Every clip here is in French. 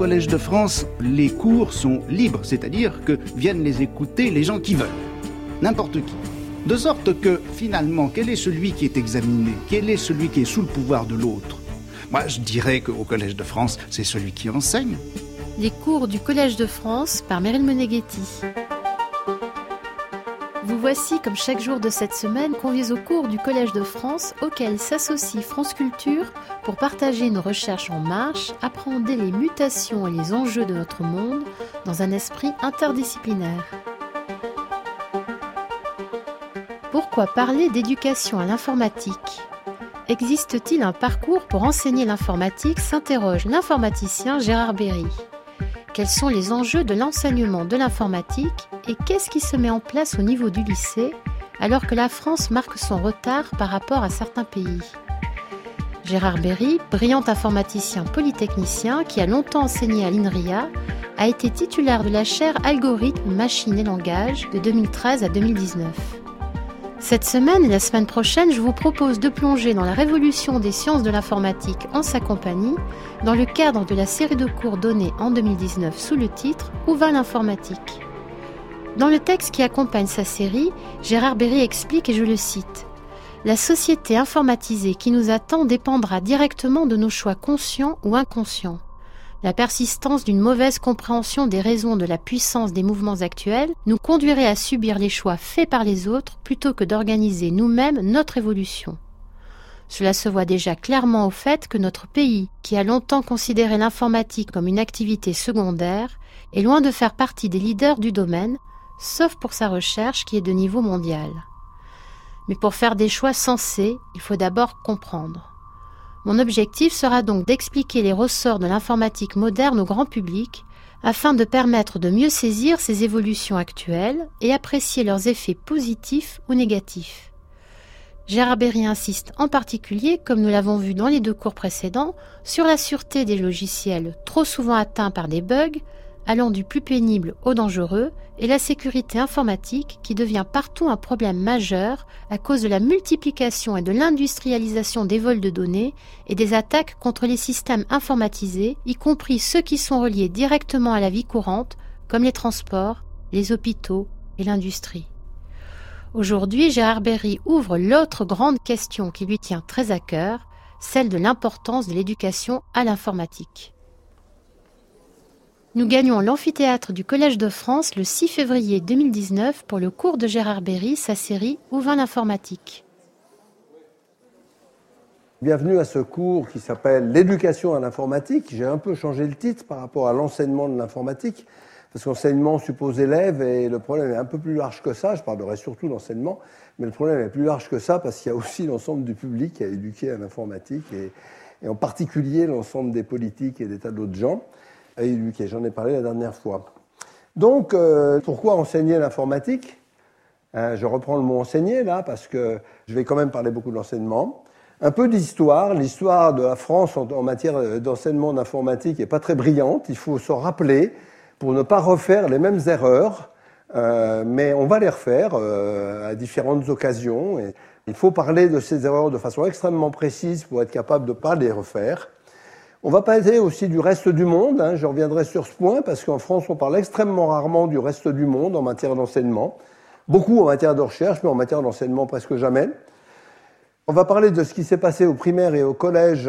Collège de France, les cours sont libres, c'est-à-dire que viennent les écouter les gens qui veulent, n'importe qui. De sorte que, finalement, quel est celui qui est examiné? Quel est celui qui est sous le pouvoir de l'autre? Moi, je dirais qu'au Collège de France, c'est celui qui enseigne. Les cours du Collège de France par Meryl Moneghetti. Vous voici, comme chaque jour de cette semaine, conviés au cours du Collège de France, auquel s'associe France Culture pour partager nos recherches en marche, appréhender les mutations et les enjeux de notre monde dans un esprit interdisciplinaire. Pourquoi parler d'éducation à l'informatique ? Existe-t-il un parcours pour enseigner l'informatique ? S'interroge l'informaticien Gérard Berry. Quels sont les enjeux de l'enseignement de l'informatique et qu'est-ce qui se met en place au niveau du lycée alors que la France marque son retard par rapport à certains pays ? Gérard Berry, brillant informaticien polytechnicien qui a longtemps enseigné à l'INRIA, a été titulaire de la chaire Algorithmes, Machines et Langage de 2013 à 2019. Cette semaine et la semaine prochaine, je vous propose de plonger dans la révolution des sciences de l'informatique en sa compagnie, dans le cadre de la série de cours donnée en 2019 sous le titre « Où va l'informatique ?» Dans le texte qui accompagne sa série, Gérard Berry explique, et je le cite, « La société informatisée qui nous attend dépendra directement de nos choix conscients ou inconscients. La persistance d'une mauvaise compréhension des raisons de la puissance des mouvements actuels nous conduirait à subir les choix faits par les autres plutôt que d'organiser nous-mêmes notre évolution. Cela se voit déjà clairement au fait que notre pays, qui a longtemps considéré l'informatique comme une activité secondaire, est loin de faire partie des leaders du domaine, sauf pour sa recherche qui est de niveau mondial. Mais pour faire des choix sensés, il faut d'abord comprendre. Mon objectif sera donc d'expliquer les ressorts de l'informatique moderne au grand public, afin de permettre de mieux saisir ces évolutions actuelles et apprécier leurs effets positifs ou négatifs. Gérard Berry insiste en particulier, comme nous l'avons vu dans les 2 cours précédents, sur la sûreté des logiciels trop souvent atteints par des bugs, allant du plus pénible au dangereux, et la sécurité informatique qui devient partout un problème majeur à cause de la multiplication et de l'industrialisation des vols de données et des attaques contre les systèmes informatisés, y compris ceux qui sont reliés directement à la vie courante, comme les transports, les hôpitaux et l'industrie. Aujourd'hui, Gérard Berry ouvre l'autre grande question qui lui tient très à cœur, celle de l'importance de l'éducation à l'informatique. Nous gagnons l'amphithéâtre du Collège de France le 6 février 2019 pour le cours de Gérard Berry, sa série « Où va l'informatique ?» Bienvenue à ce cours qui s'appelle « L'éducation à l'informatique ». J'ai un peu changé le titre par rapport à l'enseignement de l'informatique, parce qu'enseignement suppose élèves et le problème est un peu plus large que ça. Je parlerai surtout d'enseignement, mais le problème est plus large que ça parce qu'il y a aussi l'ensemble du public à éduquer à l'informatique et en particulier l'ensemble des politiques et des tas d'autres gens à éduquer. J'en ai parlé la dernière fois. Donc, pourquoi enseigner l'informatique ? Je reprends le mot enseigner là parce que je vais quand même parler beaucoup de l'enseignement. Un peu d'histoire. L'histoire de la France en matière d'enseignement d'informatique n'est pas très brillante. Il faut se rappeler pour ne pas refaire les mêmes erreurs, mais on va les refaire à différentes occasions. Et il faut parler de ces erreurs de façon extrêmement précise pour être capable de ne pas les refaire. On va parler aussi du reste du monde, je reviendrai sur ce point, parce qu'en France, on parle extrêmement rarement du reste du monde en matière d'enseignement. Beaucoup en matière de recherche, mais en matière d'enseignement, presque jamais. On va parler de ce qui s'est passé au primaire et au collège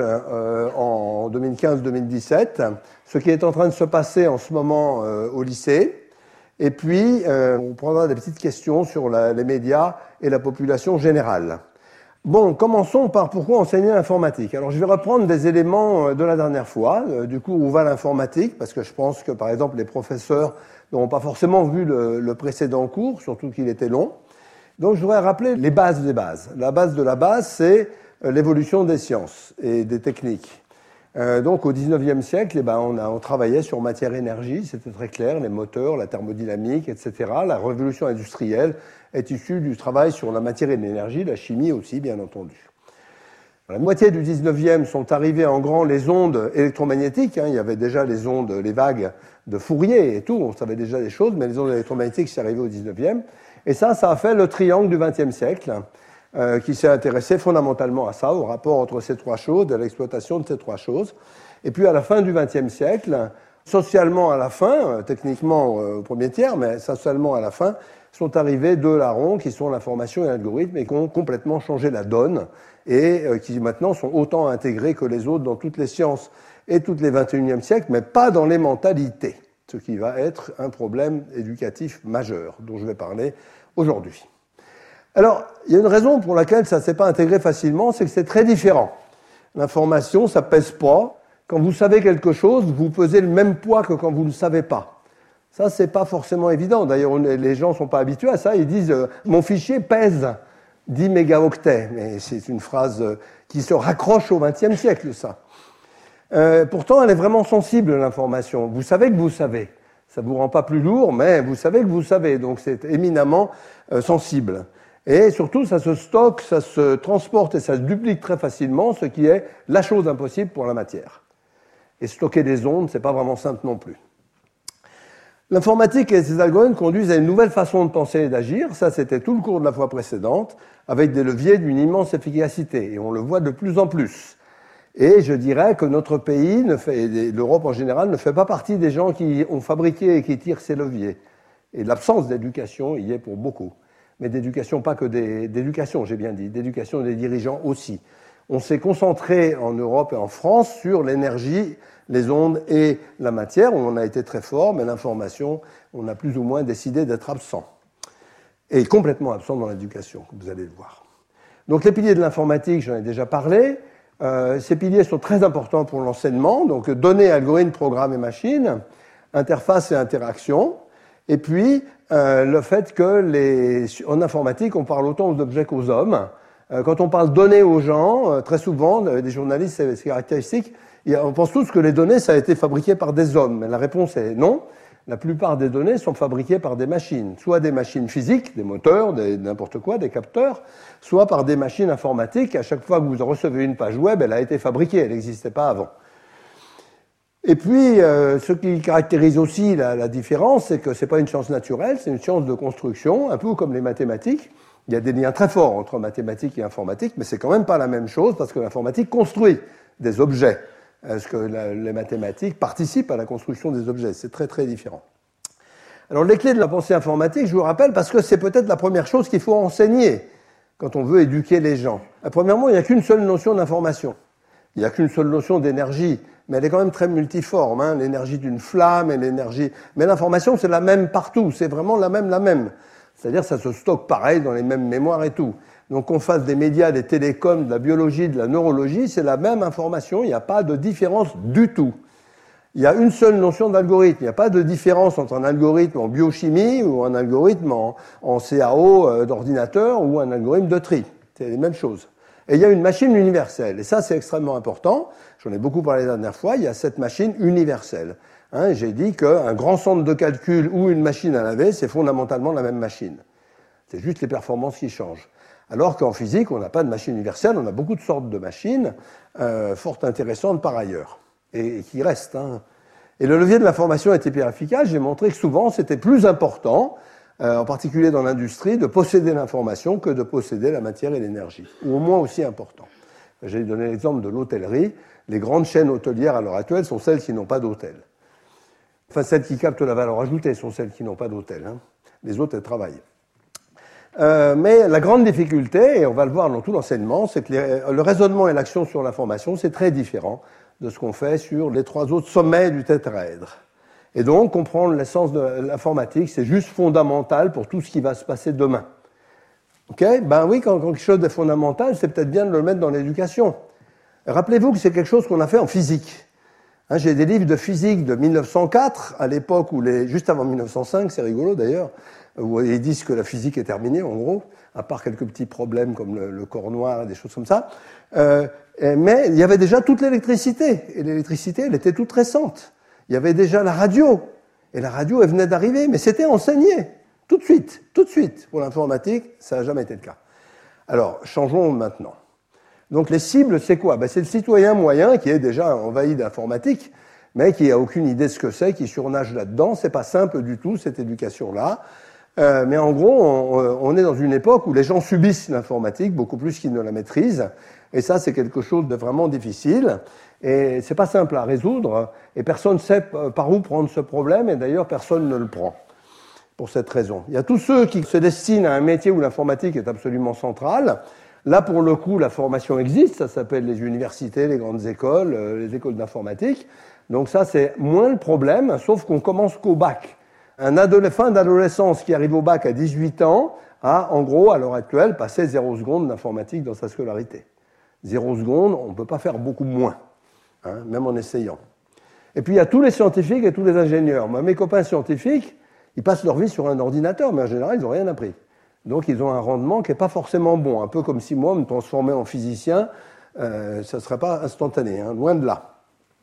en 2015-2017, ce qui est en train de se passer en ce moment au lycée. Et puis, on prendra des petites questions sur les médias et la population générale. Bon, commençons par pourquoi enseigner l'informatique. Alors, je vais reprendre des éléments de la dernière fois, du coup, où va l'informatique, parce que je pense que, par exemple, les professeurs n'auront pas forcément vu le précédent cours, surtout qu'il était long. Donc, je voudrais rappeler les bases des bases. La base de la base, c'est l'évolution des sciences et des techniques. Donc, au XIXe siècle, on travaillait sur matière-énergie, c'était très clair, les moteurs, la thermodynamique, etc. La révolution industrielle est issue du travail sur la matière et l'énergie, la chimie aussi, bien entendu. La moitié du XIXe sont arrivées en grand les ondes électromagnétiques. Il y avait déjà les ondes, les vagues de Fourier et tout, on savait déjà des choses, mais les ondes électromagnétiques, c'est arrivé au XIXe. Et ça a fait le triangle du XXe siècle, qui s'est intéressé fondamentalement à ça, au rapport entre ces trois choses, à l'exploitation de ces trois choses. Et puis à la fin du XXe siècle, socialement à la fin, techniquement au premier tiers, mais socialement à la fin, sont arrivés deux larrons qui sont l'information et l'algorithme et qui ont complètement changé la donne et qui maintenant sont autant intégrés que les autres dans toutes les sciences et toutes les 21e siècles, mais pas dans les mentalités, ce qui va être un problème éducatif majeur dont je vais parler aujourd'hui. Alors, il y a une raison pour laquelle ça ne s'est pas intégré facilement, c'est que c'est très différent. L'information, ça ne pèse pas. Quand vous savez quelque chose, vous pesez le même poids que quand vous ne le savez pas. Ça, c'est pas forcément évident. D'ailleurs, les gens ne sont pas habitués à ça. Ils disent « mon fichier pèse 10 mégaoctets ». Mais c'est une phrase qui se raccroche au XXe siècle, ça. Pourtant, elle est vraiment sensible, l'information. Vous savez que vous savez. Ça ne vous rend pas plus lourd, mais vous savez que vous savez. Donc, c'est éminemment sensible. Et surtout, ça se stocke, ça se transporte et ça se duplique très facilement, ce qui est la chose impossible pour la matière. Et stocker des ondes, c'est pas vraiment simple non plus. L'informatique et ses algorithmes conduisent à une nouvelle façon de penser et d'agir. Ça, c'était tout le cours de la fois précédente, avec des leviers d'une immense efficacité. Et on le voit de plus en plus. Et je dirais que notre pays, l'Europe en général, ne fait pas partie des gens qui ont fabriqué et qui tirent ces leviers. Et l'absence d'éducation y est pour beaucoup. Mais d'éducation, pas que d'éducation, j'ai bien dit, d'éducation des dirigeants aussi. On s'est concentré en Europe et en France sur l'énergie, les ondes et la matière. On a été très fort, mais l'information, on a plus ou moins décidé d'être absent. Et complètement absent dans l'éducation, comme vous allez le voir. Donc les piliers de l'informatique, j'en ai déjà parlé. Ces piliers sont très importants pour l'enseignement. Donc données, algorithmes, programmes et machines, interface et interaction. Et puis, le fait que en informatique, on parle autant aux objets qu'aux hommes. Quand on parle données aux gens, très souvent, des journalistes, c'est caractéristique, on pense tous que les données, ça a été fabriqué par des hommes. Mais la réponse est non. La plupart des données sont fabriquées par des machines, soit des machines physiques, des moteurs, n'importe quoi, des capteurs, soit par des machines informatiques. À chaque fois que vous recevez une page web, elle a été fabriquée, elle n'existait pas avant. Et puis, ce qui caractérise aussi la différence, c'est que ce n'est pas une science naturelle, c'est une science de construction, un peu comme les mathématiques. Il y a des liens très forts entre mathématiques et informatique, mais c'est quand même pas la même chose parce que l'informatique construit des objets, parce que les mathématiques participent à la construction des objets. C'est très très différent. Alors les clés de la pensée informatique, je vous rappelle, parce que c'est peut-être la première chose qu'il faut enseigner quand on veut éduquer les gens. Premièrement, il n'y a qu'une seule notion d'information. Il n'y a qu'une seule notion d'énergie, mais elle est quand même très multiforme. Hein, l'énergie d'une flamme et l'énergie... Mais l'information, c'est la même partout, c'est vraiment la même. C'est-à-dire ça se stocke pareil dans les mêmes mémoires et tout. Donc qu'on fasse des médias, des télécoms, de la biologie, de la neurologie, c'est la même information, il n'y a pas de différence du tout. Il y a une seule notion d'algorithme, il n'y a pas de différence entre un algorithme en biochimie ou un algorithme en CAO d'ordinateur ou un algorithme de tri. C'est les mêmes choses. Et il y a une machine universelle, et ça c'est extrêmement important, j'en ai beaucoup parlé la dernière fois, il y a cette machine universelle. Hein, j'ai dit qu'un grand centre de calcul ou une machine à laver, c'est fondamentalement la même machine. C'est juste les performances qui changent. Alors qu'en physique, on n'a pas de machine universelle, on a beaucoup de sortes de machines, fort intéressantes par ailleurs, et qui restent. Hein. Et le levier de l'information est hyper efficace, j'ai montré que souvent c'était plus important, en particulier dans l'industrie, de posséder l'information que de posséder la matière et l'énergie, ou au moins aussi important. J'ai donné l'exemple de l'hôtellerie, les grandes chaînes hôtelières à l'heure actuelle sont celles qui n'ont pas d'hôtel. Enfin, celles qui captent la valeur ajoutée sont celles qui n'ont pas d'hôtel. Hein. Les autres, elles travaillent. Mais la grande difficulté, et on va le voir dans tout l'enseignement, c'est que le raisonnement et l'action sur l'information, c'est très différent de ce qu'on fait sur les trois autres sommets du tétraèdre. Et donc, comprendre l'essence de l'informatique, c'est juste fondamental pour tout ce qui va se passer demain. Ok ? Ben oui, quand quelque chose est fondamental, c'est peut-être bien de le mettre dans l'éducation. Rappelez-vous que c'est quelque chose qu'on a fait en physique. Hein, j'ai des livres de physique de 1904, à l'époque où juste avant 1905, c'est rigolo d'ailleurs, où ils disent que la physique est terminée, en gros, à part quelques petits problèmes comme le corps noir et des choses comme ça. Mais il y avait déjà toute l'électricité, et l'électricité, elle était toute récente. Il y avait déjà la radio, et la radio, elle venait d'arriver, mais c'était enseigné, tout de suite. Pour l'informatique, ça n'a jamais été le cas. Alors, changeons maintenant. Donc les cibles, c'est quoi ? Ben, c'est le citoyen moyen qui est déjà envahi d'informatique, mais qui n'a aucune idée de ce que c'est, qui surnage là-dedans. C'est pas simple du tout, cette éducation-là. Mais en gros, on est dans une époque où les gens subissent l'informatique beaucoup plus qu'ils ne la maîtrisent. Et ça, c'est quelque chose de vraiment difficile. Et c'est pas simple à résoudre. Et personne ne sait par où prendre ce problème. Et d'ailleurs, personne ne le prend pour cette raison. Il y a tous ceux qui se destinent à un métier où l'informatique est absolument centrale. Là, pour le coup, la formation existe. Ça s'appelle les universités, les grandes écoles, les écoles d'informatique. Donc ça, c'est moins le problème, sauf qu'on commence qu'au bac. Un fin d'adolescence qui arrive au bac à 18 ans a, en gros, à l'heure actuelle, passé 0 seconde d'informatique dans sa scolarité. 0 seconde, on ne peut pas faire beaucoup moins, hein, même en essayant. Et puis, il y a tous les scientifiques et tous les ingénieurs. Moi, mes copains scientifiques, ils passent leur vie sur un ordinateur, mais en général, ils n'ont rien appris. Donc, ils ont un rendement qui n'est pas forcément bon. Un peu comme si moi, me transformais en physicien, ça ne serait pas instantané, hein, loin de là.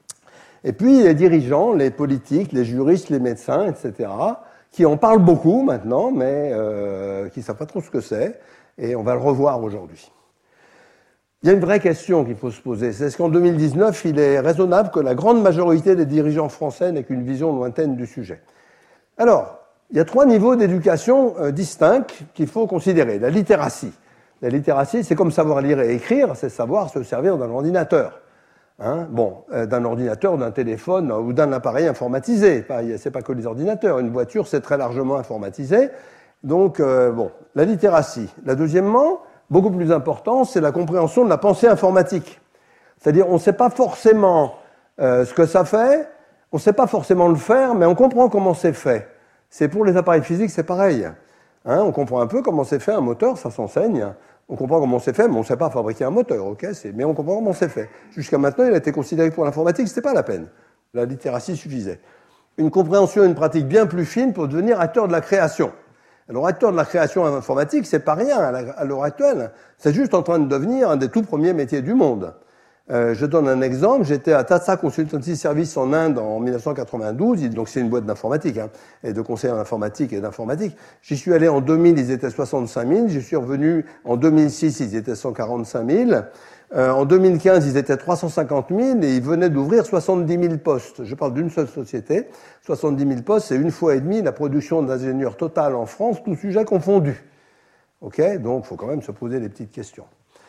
Et puis, les dirigeants, les politiques, les juristes, les médecins, etc., qui en parlent beaucoup maintenant, mais qui ne savent pas trop ce que c'est, et on va le revoir aujourd'hui. Il y a une vraie question qu'il faut se poser, c'est est-ce qu'en 2019, il est raisonnable que la grande majorité des dirigeants français n'aient qu'une vision lointaine du sujet? Alors, il y a 3 niveaux d'éducation distincts qu'il faut considérer. La littératie. La littératie, c'est comme savoir lire et écrire, c'est savoir se servir d'un ordinateur. Hein, d'un ordinateur, d'un téléphone ou d'un appareil informatisé. C'est pas que les ordinateurs. Une voiture, c'est très largement informatisé. Donc, la littératie. La deuxièmement, beaucoup plus important, c'est la compréhension de la pensée informatique. C'est-à-dire, on ne sait pas forcément ce que ça fait, on ne sait pas forcément le faire, mais on comprend comment c'est fait. C'est pour les appareils physiques, c'est pareil. Hein, on comprend un peu comment c'est fait un moteur, ça s'enseigne. On comprend comment c'est fait, mais on ne sait pas fabriquer un moteur, ok, mais on comprend comment c'est fait. Jusqu'à maintenant, il a été considéré que pour l'informatique, ce n'était pas la peine. La littératie suffisait. Une compréhension et une pratique bien plus fine pour devenir acteur de la création. Alors, acteur de la création informatique, c'est pas rien à l'heure actuelle. C'est juste en train de devenir un des tout premiers métiers du monde. Je donne un exemple. J'étais à Tata Consultancy Service en Inde en 1992. Donc, c'est une boîte d'informatique, hein, et de conseil en informatique et d'informatique. J'y suis allé en 2000, ils étaient 65 000. J'y suis revenu en 2006, ils étaient 145 000. En 2015, ils étaient 350 000 et ils venaient d'ouvrir 70 000 postes. Je parle d'une seule société. 70 000 postes, c'est 1,5 fois la production d'ingénieurs totale en France, tout sujet confondu. Ok, donc il faut quand même se poser des petites questions.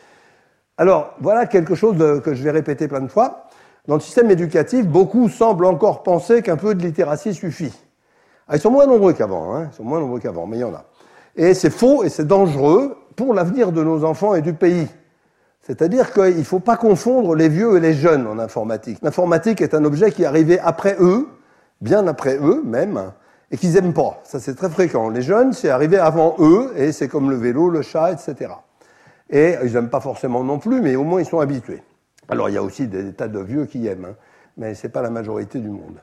Alors, voilà quelque chose que je vais répéter plein de fois. Dans le système éducatif, beaucoup semblent encore penser qu'un peu de littératie suffit. Ils sont moins nombreux qu'avant, hein, mais il y en a. Et c'est faux et c'est dangereux pour l'avenir de nos enfants et du pays. C'est-à-dire qu'il ne faut pas confondre les vieux et les jeunes en informatique. L'informatique est un objet qui est arrivé après eux, bien après eux même, et qu'ils n'aiment pas. Ça, c'est très fréquent. Les jeunes, c'est arrivé avant eux, et c'est comme le vélo, le chat, etc. Et ils n'aiment pas forcément non plus, mais au moins ils sont habitués. Alors, il y a aussi des tas de vieux qui aiment, hein, mais ce n'est pas la majorité du monde.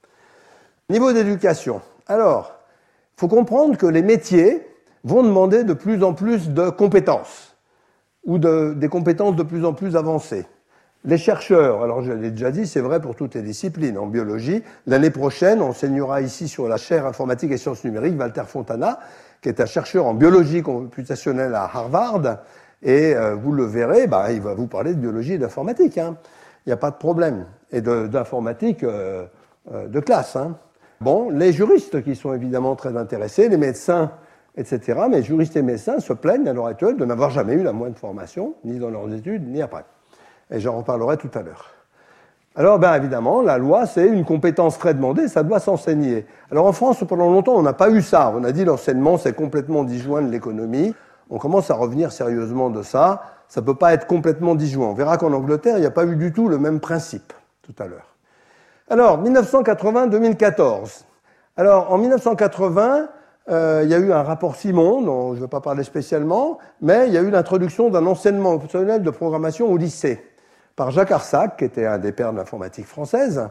Niveau d'éducation. Alors, il faut comprendre que les métiers vont demander de plus en plus de compétences, ou des compétences de plus en plus avancées. Les chercheurs, alors je l'ai déjà dit, c'est vrai pour toutes les disciplines. En biologie, l'année prochaine, on enseignera ici sur la chaire informatique et sciences numériques Walter Fontana, qui est un chercheur en biologie computationnelle à Harvard. Et vous le verrez, il va vous parler de biologie et d'informatique. Hein. Il n'y a pas de problème. Et d'informatique de classe. Hein. Bon, les juristes qui sont évidemment très intéressés, les médecins, etc. Mais juristes et médecins se plaignent à l'heure actuelle de n'avoir jamais eu la moindre formation, ni dans leurs études, ni après. Et j'en reparlerai tout à l'heure. Alors, évidemment, la loi, c'est une compétence très demandée, ça doit s'enseigner. Alors en France, pendant longtemps, on n'a pas eu ça. On a dit l'enseignement, c'est complètement disjoint de l'économie. On commence à revenir sérieusement de ça. Ça ne peut pas être complètement disjoint. On verra qu'en Angleterre, il n'y a pas eu du tout le même principe tout à l'heure. Alors, 1980-2014. Alors, en 1980, il y a eu un rapport Simon, dont je ne vais pas parler spécialement, mais il y a eu l'introduction d'un enseignement optionnel de programmation au lycée par Jacques Arsac, qui était un des pères de l'informatique française.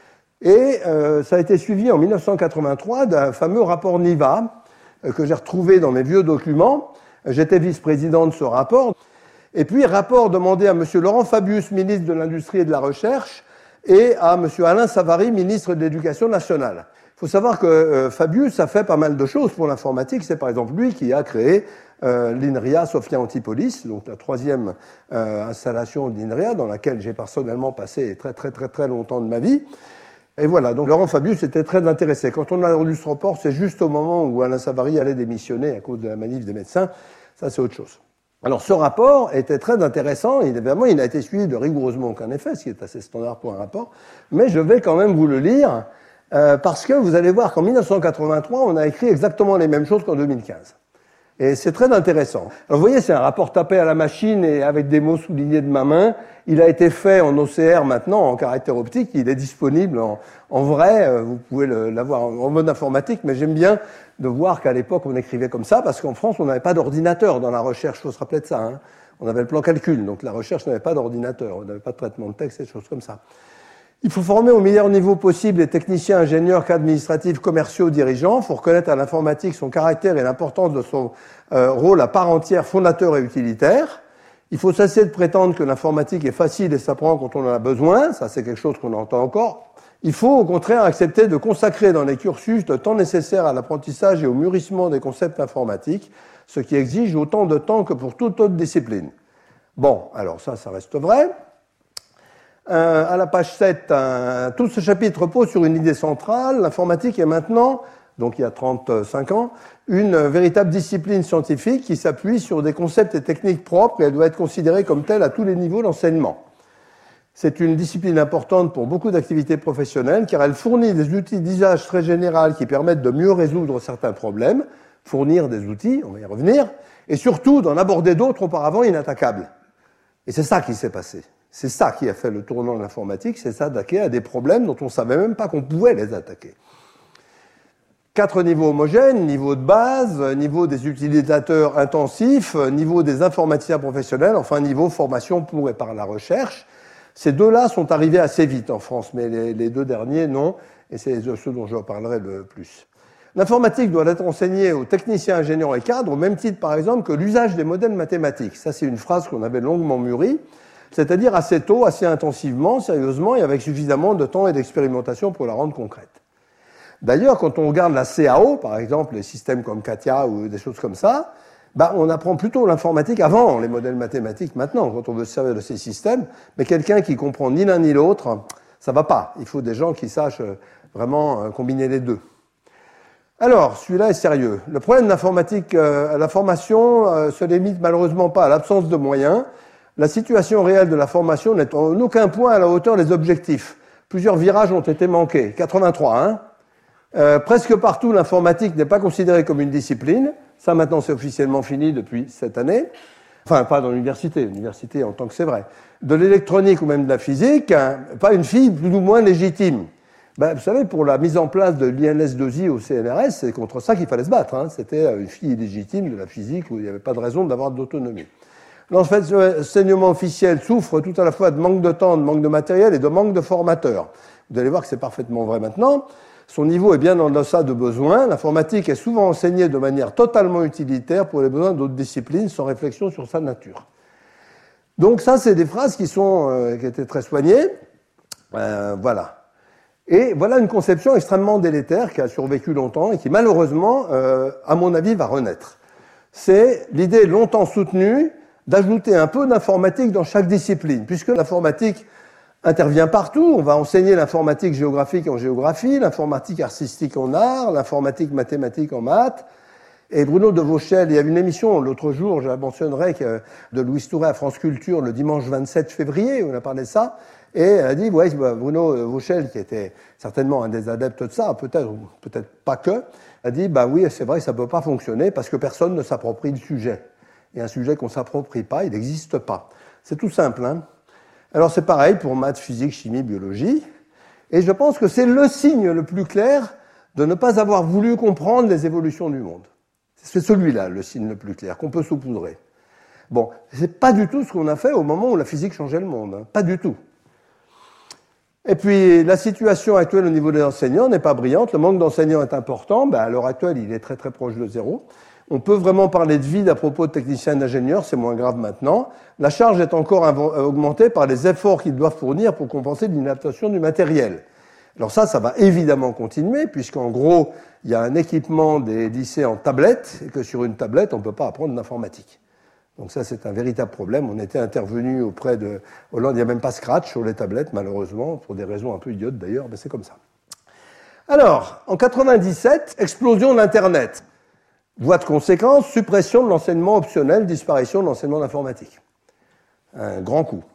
Et ça a été suivi en 1983 d'un fameux rapport NIVA, que j'ai retrouvé dans mes vieux documents. J'étais vice-président de ce rapport. Et puis, rapport demandé à M. Laurent Fabius, ministre de l'Industrie et de la Recherche, et à M. Alain Savary, ministre de l'Éducation nationale. Il faut savoir que Fabius a fait pas mal de choses pour l'informatique. C'est par exemple lui qui a créé l'INRIA Sophia Antipolis, donc la 3e installation de l'INRIA, dans laquelle j'ai personnellement passé très longtemps de ma vie. Et voilà, donc Laurent Fabius était très intéressé. Quand on a lu ce rapport, c'est juste au moment où Alain Savary allait démissionner à cause de la manif des médecins. Ça, c'est autre chose. Alors, ce rapport était très intéressant. Évidemment, il n'a été suivi de rigoureusement aucun effet, ce qui est assez standard pour un rapport. Mais je vais quand même vous le lire, parce que vous allez voir qu'en 1983, on a écrit exactement les mêmes choses qu'en 2015. Et c'est très intéressant. Alors, vous voyez, c'est un rapport tapé à la machine et avec des mots soulignés de ma main. Il a été fait en OCR maintenant, en caractère optique. Il est disponible en vrai. Vous pouvez l'avoir en mode informatique, mais j'aime bien de voir qu'à l'époque, on écrivait comme ça, parce qu'en France, on n'avait pas d'ordinateur dans la recherche. Il faut se rappeler de ça, hein. On avait le plan calcul, donc la recherche n'avait pas d'ordinateur. On n'avait pas de traitement de texte, des choses comme ça. Il faut former au meilleur niveau possible les techniciens, ingénieurs, cadres administratifs, commerciaux, dirigeants. Il faut reconnaître à l'informatique son caractère et l'importance de son rôle à part entière, fondateur et utilitaire. Il faut cesser de prétendre que l'informatique est facile et s'apprend quand on en a besoin. Ça, c'est quelque chose qu'on entend encore. Il faut, au contraire, accepter de consacrer dans les cursus le temps nécessaire à l'apprentissage et au mûrissement des concepts informatiques, ce qui exige autant de temps que pour toute autre discipline. Bon, alors ça reste vrai. À la page 7, tout ce chapitre repose sur une idée centrale. L'informatique est maintenant, donc il y a 35 ans, une véritable discipline scientifique qui s'appuie sur des concepts et techniques propres et elle doit être considérée comme telle à tous les niveaux d'enseignement. C'est une discipline importante pour beaucoup d'activités professionnelles car elle fournit des outils d'usage très général qui permettent de mieux résoudre certains problèmes, fournir des outils, on va y revenir, et surtout d'en aborder d'autres auparavant inattaquables. Et c'est ça qui s'est passé. C'est ça qui a fait le tournant de l'informatique, c'est s'attaquer à des problèmes dont on ne savait même pas qu'on pouvait les attaquer. 4 niveaux homogènes, niveau de base, niveau des utilisateurs intensifs, niveau des informaticiens professionnels, enfin niveau formation pour et par la recherche. Ces deux-là sont arrivés assez vite en France, mais les deux derniers, non, et c'est ceux dont je parlerai le plus. L'informatique doit être enseignée aux techniciens, ingénieurs et cadres, au même titre, par exemple, que l'usage des modèles mathématiques. Ça, c'est une phrase qu'on avait longuement mûrie, c'est-à-dire assez tôt, assez intensivement, sérieusement, et avec suffisamment de temps et d'expérimentation pour la rendre concrète. D'ailleurs, quand on regarde la CAO, par exemple, les systèmes comme CATIA ou des choses comme ça, on apprend plutôt l'informatique avant les modèles mathématiques maintenant, quand on veut se servir de ces systèmes, mais quelqu'un qui comprend ni l'un ni l'autre, ça va pas. Il faut des gens qui sachent vraiment combiner les deux. Alors, celui-là est sérieux. Le problème de l'informatique à la formation se limite malheureusement pas à l'absence de moyens. La situation réelle de la formation n'est en aucun point à la hauteur des objectifs. Plusieurs virages ont été manqués. 83, hein. Presque partout, l'informatique n'est pas considérée comme une discipline. Ça, maintenant, c'est officiellement fini depuis cette année. Enfin, pas dans l'université. L'université en tant que c'est vrai. De l'électronique ou même de la physique, pas une fille plus ou moins légitime. Vous savez, pour la mise en place de l'INS2I au CNRS, c'est contre ça qu'il fallait se battre, hein. C'était une fille illégitime de la physique où il n'y avait pas de raison d'avoir d'autonomie. L'enseignement officiel souffre tout à la fois de manque de temps, de manque de matériel et de manque de formateurs. Vous allez voir que c'est parfaitement vrai maintenant. Son niveau est bien en deçà de besoins. L'informatique est souvent enseignée de manière totalement utilitaire pour les besoins d'autres disciplines, sans réflexion sur sa nature. Donc ça, c'est des phrases qui étaient très soignées. Voilà. Et voilà une conception extrêmement délétère qui a survécu longtemps et qui, malheureusement, à mon avis, va renaître. C'est l'idée longtemps soutenue d'ajouter un peu d'informatique dans chaque discipline, puisque l'informatique intervient partout. On va enseigner l'informatique géographique en géographie, l'informatique artistique en art, l'informatique mathématique en maths. Et Bruno de Vauchel, il y a une émission l'autre jour, je la mentionnerai, de Louis Touret à France Culture le dimanche 27 février, où on a parlé de ça, et elle a dit, ouais, Bruno Vauchel, qui était certainement un des adeptes de ça, peut-être pas que, a dit, oui, c'est vrai, ça ne peut pas fonctionner parce que personne ne s'approprie le sujet. Et un sujet qu'on ne s'approprie pas, il n'existe pas. C'est tout simple, hein. Alors c'est pareil pour maths, physique, chimie, biologie. Et je pense que c'est le signe le plus clair de ne pas avoir voulu comprendre les évolutions du monde. C'est celui-là, le signe le plus clair, qu'on peut saupoudrer. Bon, c'est pas du tout ce qu'on a fait au moment où la physique changeait le monde, hein. Pas du tout. Et puis, la situation actuelle au niveau des enseignants n'est pas brillante. Le manque d'enseignants est important. À l'heure actuelle, il est très très proche de zéro. On peut vraiment parler de vide à propos de techniciens et d'ingénieurs, c'est moins grave maintenant. La charge est encore augmentée par les efforts qu'ils doivent fournir pour compenser l'inadaptation du matériel. Alors ça va évidemment continuer, puisqu'en gros, il y a un équipement des lycées en tablette, et que sur une tablette, on ne peut pas apprendre l'informatique. Donc ça, c'est un véritable problème. On était intervenu auprès de Hollande. Il n'y a même pas Scratch sur les tablettes, malheureusement, pour des raisons un peu idiotes d'ailleurs, mais c'est comme ça. Alors, en 97, explosion de l'Internet. Voie de conséquence, suppression de l'enseignement optionnel, disparition de l'enseignement d'informatique. Un grand coup.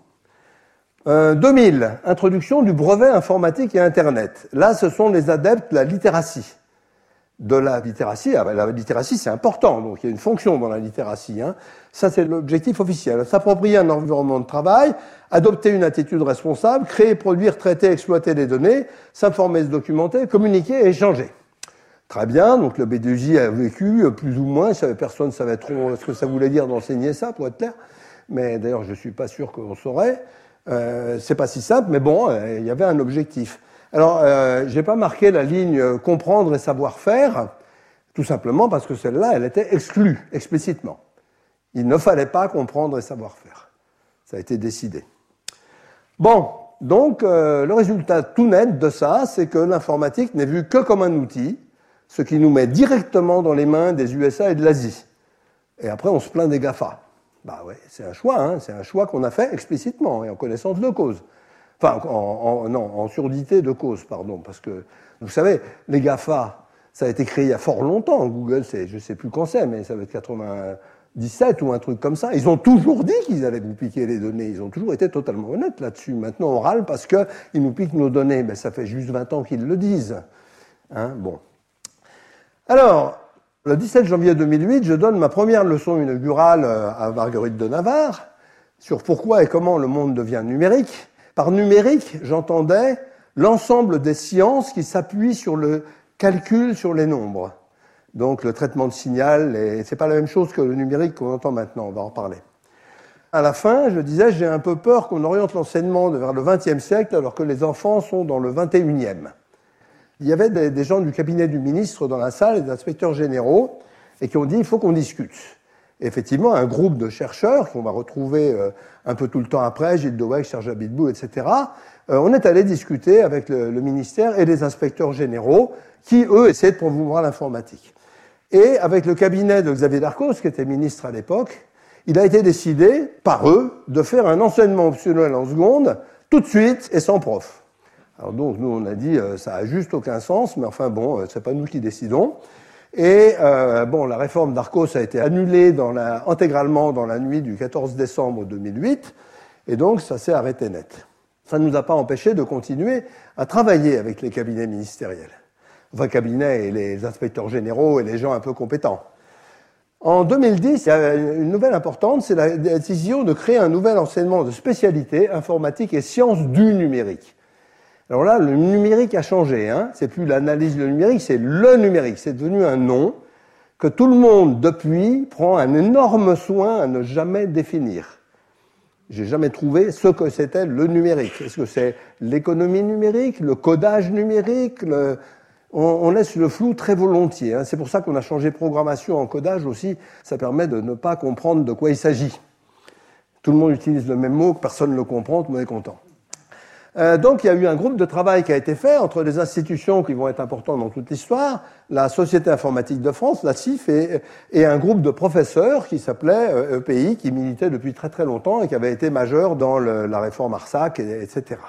2000, introduction du brevet informatique et Internet. Là, ce sont les adeptes de la littératie. La littératie, c'est important, donc il y a une fonction dans la littératie. Hein. Ça, c'est l'objectif officiel. S'approprier un environnement de travail, adopter une attitude responsable, créer, produire, traiter, exploiter les données, s'informer, se documenter, communiquer et échanger. Très bien, donc le B2J a vécu plus ou moins, personne ne savait trop ce que ça voulait dire d'enseigner ça, pour être clair, mais d'ailleurs je ne suis pas sûr qu'on saurait. C'est pas si simple, mais bon, il y avait un objectif. Alors, je n'ai pas marqué la ligne comprendre et savoir-faire, tout simplement parce que celle-là, elle était exclue explicitement. Il ne fallait pas comprendre et savoir-faire. Ça a été décidé. Bon, donc le résultat tout net de ça, c'est que l'informatique n'est vue que comme un outil, ce qui nous met directement dans les mains des USA et de l'Asie. Et après, on se plaint des GAFA. Bah ouais, c'est un choix, hein, c'est un choix qu'on a fait explicitement et en connaissance de cause. Enfin, en surdité de cause, pardon, parce que, vous savez, les GAFA, ça a été créé il y a fort longtemps. Google, je ne sais plus quand c'est, mais ça va être 97 ou un truc comme ça. Ils ont toujours dit qu'ils allaient vous piquer les données. Ils ont toujours été totalement honnêtes là-dessus. Maintenant, on râle parce qu'ils nous piquent nos données. Mais ça fait juste 20 ans qu'ils le disent. Hein, bon. Alors, le 17 janvier 2008, je donne ma première leçon inaugurale à Marguerite de Navarre sur pourquoi et comment le monde devient numérique. Par numérique, j'entendais l'ensemble des sciences qui s'appuient sur le calcul sur les nombres. Donc le traitement de signal, c'est pas la même chose que le numérique qu'on entend maintenant, on va en reparler. À la fin, je disais, j'ai un peu peur qu'on oriente l'enseignement vers le XXe siècle alors que les enfants sont dans le XXIe. Il y avait des gens du cabinet du ministre dans la salle, des inspecteurs généraux, et qui ont dit, il faut qu'on discute. Et effectivement, un groupe de chercheurs, qu'on va retrouver un peu tout le temps après, Gilles Doweg, Serge Abitbou, etc., on est allé discuter avec le ministère et les inspecteurs généraux qui, eux, essayaient de promouvoir l'informatique. Et avec le cabinet de Xavier Darcos, qui était ministre à l'époque, il a été décidé, par eux, de faire un enseignement optionnel en seconde, tout de suite et sans prof. Alors donc, nous, on a dit, ça a juste aucun sens, mais enfin bon, c'est pas nous qui décidons. Et bon, la réforme Darcos a été annulée intégralement dans la nuit du 14 décembre 2008, et donc ça s'est arrêté net. Ça ne nous a pas empêché de continuer à travailler avec les cabinets ministériels. Enfin, cabinets et les inspecteurs généraux et les gens un peu compétents. En 2010, il y a une nouvelle importante, c'est la décision de créer un nouvel enseignement de spécialité, informatique et sciences du numérique. Alors là, le numérique a changé, hein. C'est plus l'analyse du numérique, c'est le numérique. C'est devenu un nom que tout le monde, depuis, prend un énorme soin à ne jamais définir. J'ai jamais trouvé ce que c'était le numérique. Est-ce que c'est l'économie numérique, le codage numérique, on laisse le flou très volontiers. Hein. C'est pour ça qu'on a changé programmation en codage aussi. Ça permet de ne pas comprendre de quoi il s'agit. Tout le monde utilise le même mot, personne ne le comprend, tout le monde est content. Donc il y a eu un groupe de travail qui a été fait entre des institutions qui vont être importantes dans toute l'histoire, la Société informatique de France, la CIF, et un groupe de professeurs qui s'appelait EPI, qui militait depuis très très longtemps et qui avait été majeur dans la réforme Arsac, etc.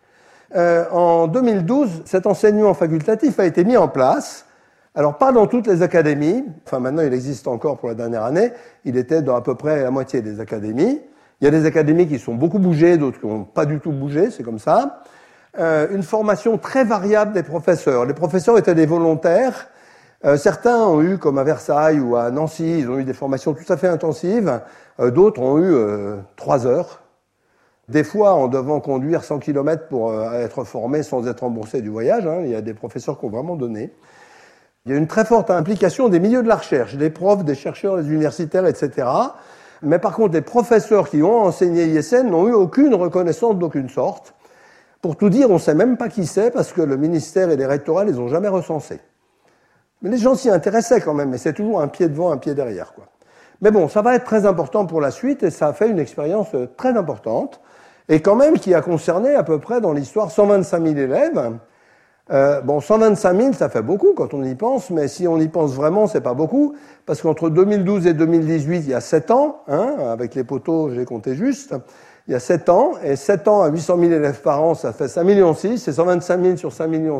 En 2012, cet enseignement facultatif a été mis en place. Alors, pas dans toutes les académies. Enfin, maintenant, il existe encore pour la dernière année. Il était dans à peu près la moitié des académies. Il y a des académies qui sont beaucoup bougées, d'autres qui n'ont pas du tout bougé, c'est comme ça. Une formation très variable des professeurs. Les professeurs étaient des volontaires. Certains ont eu, comme à Versailles ou à Nancy, ils ont eu des formations tout à fait intensives. D'autres ont eu 3 heures. Des fois, en devant conduire 100 km pour être formés sans être remboursés du voyage. Hein. Il y a des professeurs qui ont vraiment donné. Il y a une très forte implication des milieux de la recherche, des profs, des chercheurs, des universitaires, etc. Mais par contre, les professeurs qui ont enseigné ISN n'ont eu aucune reconnaissance d'aucune sorte. Pour tout dire, on ne sait même pas qui c'est parce que le ministère et les rectorats ne les ont jamais recensés. Mais les gens s'y intéressaient quand même, mais c'est toujours un pied devant, un pied derrière, quoi. Mais bon, ça va être très important pour la suite et ça a fait une expérience très importante et quand même qui a concerné à peu près dans l'histoire 125 000 élèves. Bon, 125 000, ça fait beaucoup quand on y pense, mais si on y pense vraiment, c'est pas beaucoup, parce qu'entre 2012 et 2018, il y a 7 ans, hein, avec les poteaux, j'ai compté juste, il y a 7 ans, et 7 ans à 800 000 élèves par an, ça fait 5,6 millions, et 125 000 sur 5,6 millions,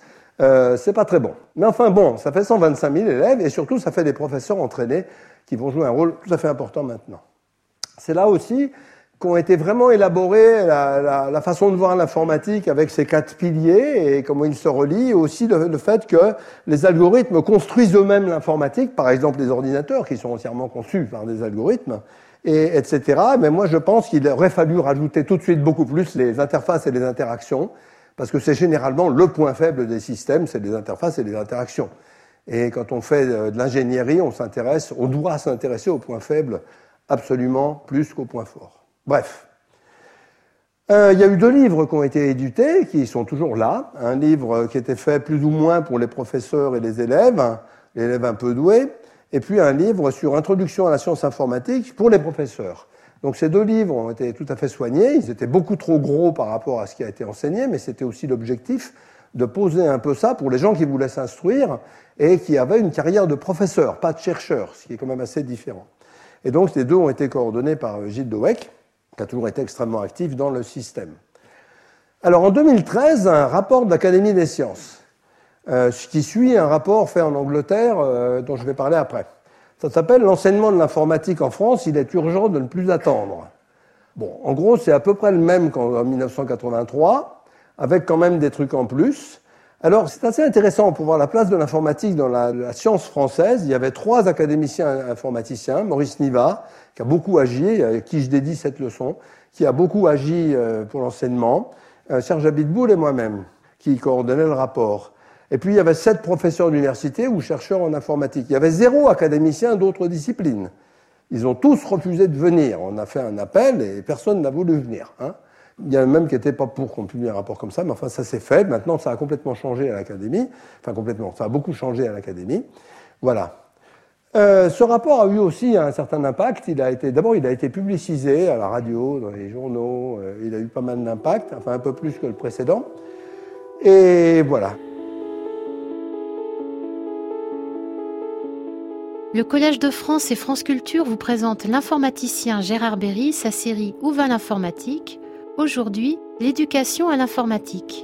c'est pas très bon. Mais enfin bon, ça fait 125 000 élèves, et surtout, ça fait des professeurs entraînés qui vont jouer un rôle tout à fait important maintenant. C'est là aussi qu'ont été vraiment élaborées la façon de voir l'informatique avec ses 4 piliers et comment ils se relient, et aussi le fait que les algorithmes construisent eux-mêmes l'informatique, par exemple les ordinateurs qui sont entièrement conçus par des algorithmes, etc. Mais moi je pense qu'il aurait fallu rajouter tout de suite beaucoup plus les interfaces et les interactions, parce que c'est généralement le point faible des systèmes, c'est les interfaces et les interactions. Et quand on fait de l'ingénierie, on doit s'intéresser aux points faibles absolument plus qu'aux points forts. Bref, il y a eu 2 livres qui ont été édités, qui sont toujours là. Un livre qui était fait plus ou moins pour les professeurs et les élèves un peu doués, et puis un livre sur Introduction à la science informatique pour les professeurs. Donc ces 2 livres ont été tout à fait soignés, ils étaient beaucoup trop gros par rapport à ce qui a été enseigné, mais c'était aussi l'objectif de poser un peu ça pour les gens qui voulaient s'instruire et qui avaient une carrière de professeur, pas de chercheur, ce qui est quand même assez différent. Et donc ces 2 ont été coordonnés par Gilles Doweck, qui a toujours été extrêmement actif dans le système. Alors en 2013, un rapport de l'Académie des sciences, qui suit un rapport fait en Angleterre, dont je vais parler après. Ça s'appelle « L'enseignement de l'informatique en France, il est urgent de ne plus attendre ». Bon, en gros, c'est à peu près le même qu'en 1983, avec quand même des trucs en plus. Alors, c'est assez intéressant pour voir la place de l'informatique dans la science française. Il y avait 3 académiciens informaticiens, Maurice Nivat, qui a beaucoup agi, à qui je dédie cette leçon, qui a beaucoup agi pour l'enseignement, Serge Abitboul et moi-même, qui coordonnaient le rapport. Et puis, il y avait 7 professeurs d'université ou chercheurs en informatique. Il y avait 0 académicien d'autres disciplines. Ils ont tous refusé de venir. On a fait un appel et personne n'a voulu venir, hein. Il y en a même qui n'étaient pas pour qu'on publie un rapport comme ça, mais enfin, ça s'est fait. Maintenant, ça a complètement changé à l'Académie. Enfin, complètement, ça a beaucoup changé à l'Académie. Voilà. Ce rapport a eu aussi un certain impact. D'abord, il a été publicisé à la radio, dans les journaux. Il a eu pas mal d'impact, enfin un peu plus que le précédent. Et voilà. Le Collège de France et France Culture vous présente l'informaticien Gérard Berry, sa série Où va l'informatique ? Aujourd'hui, l'éducation à l'informatique.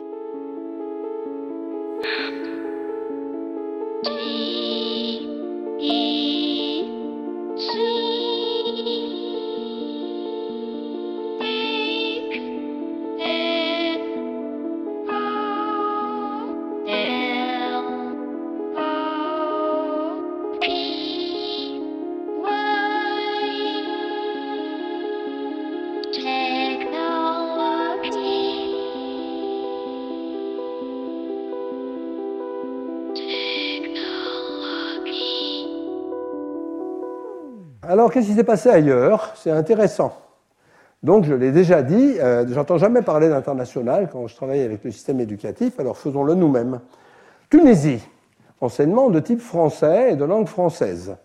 Alors, qu'est-ce qui s'est passé ailleurs? C'est intéressant. Donc, je l'ai déjà dit, j'entends jamais parler d'international quand je travaille avec le système éducatif, alors faisons-le nous-mêmes. Tunisie, enseignement de type français et de langue française.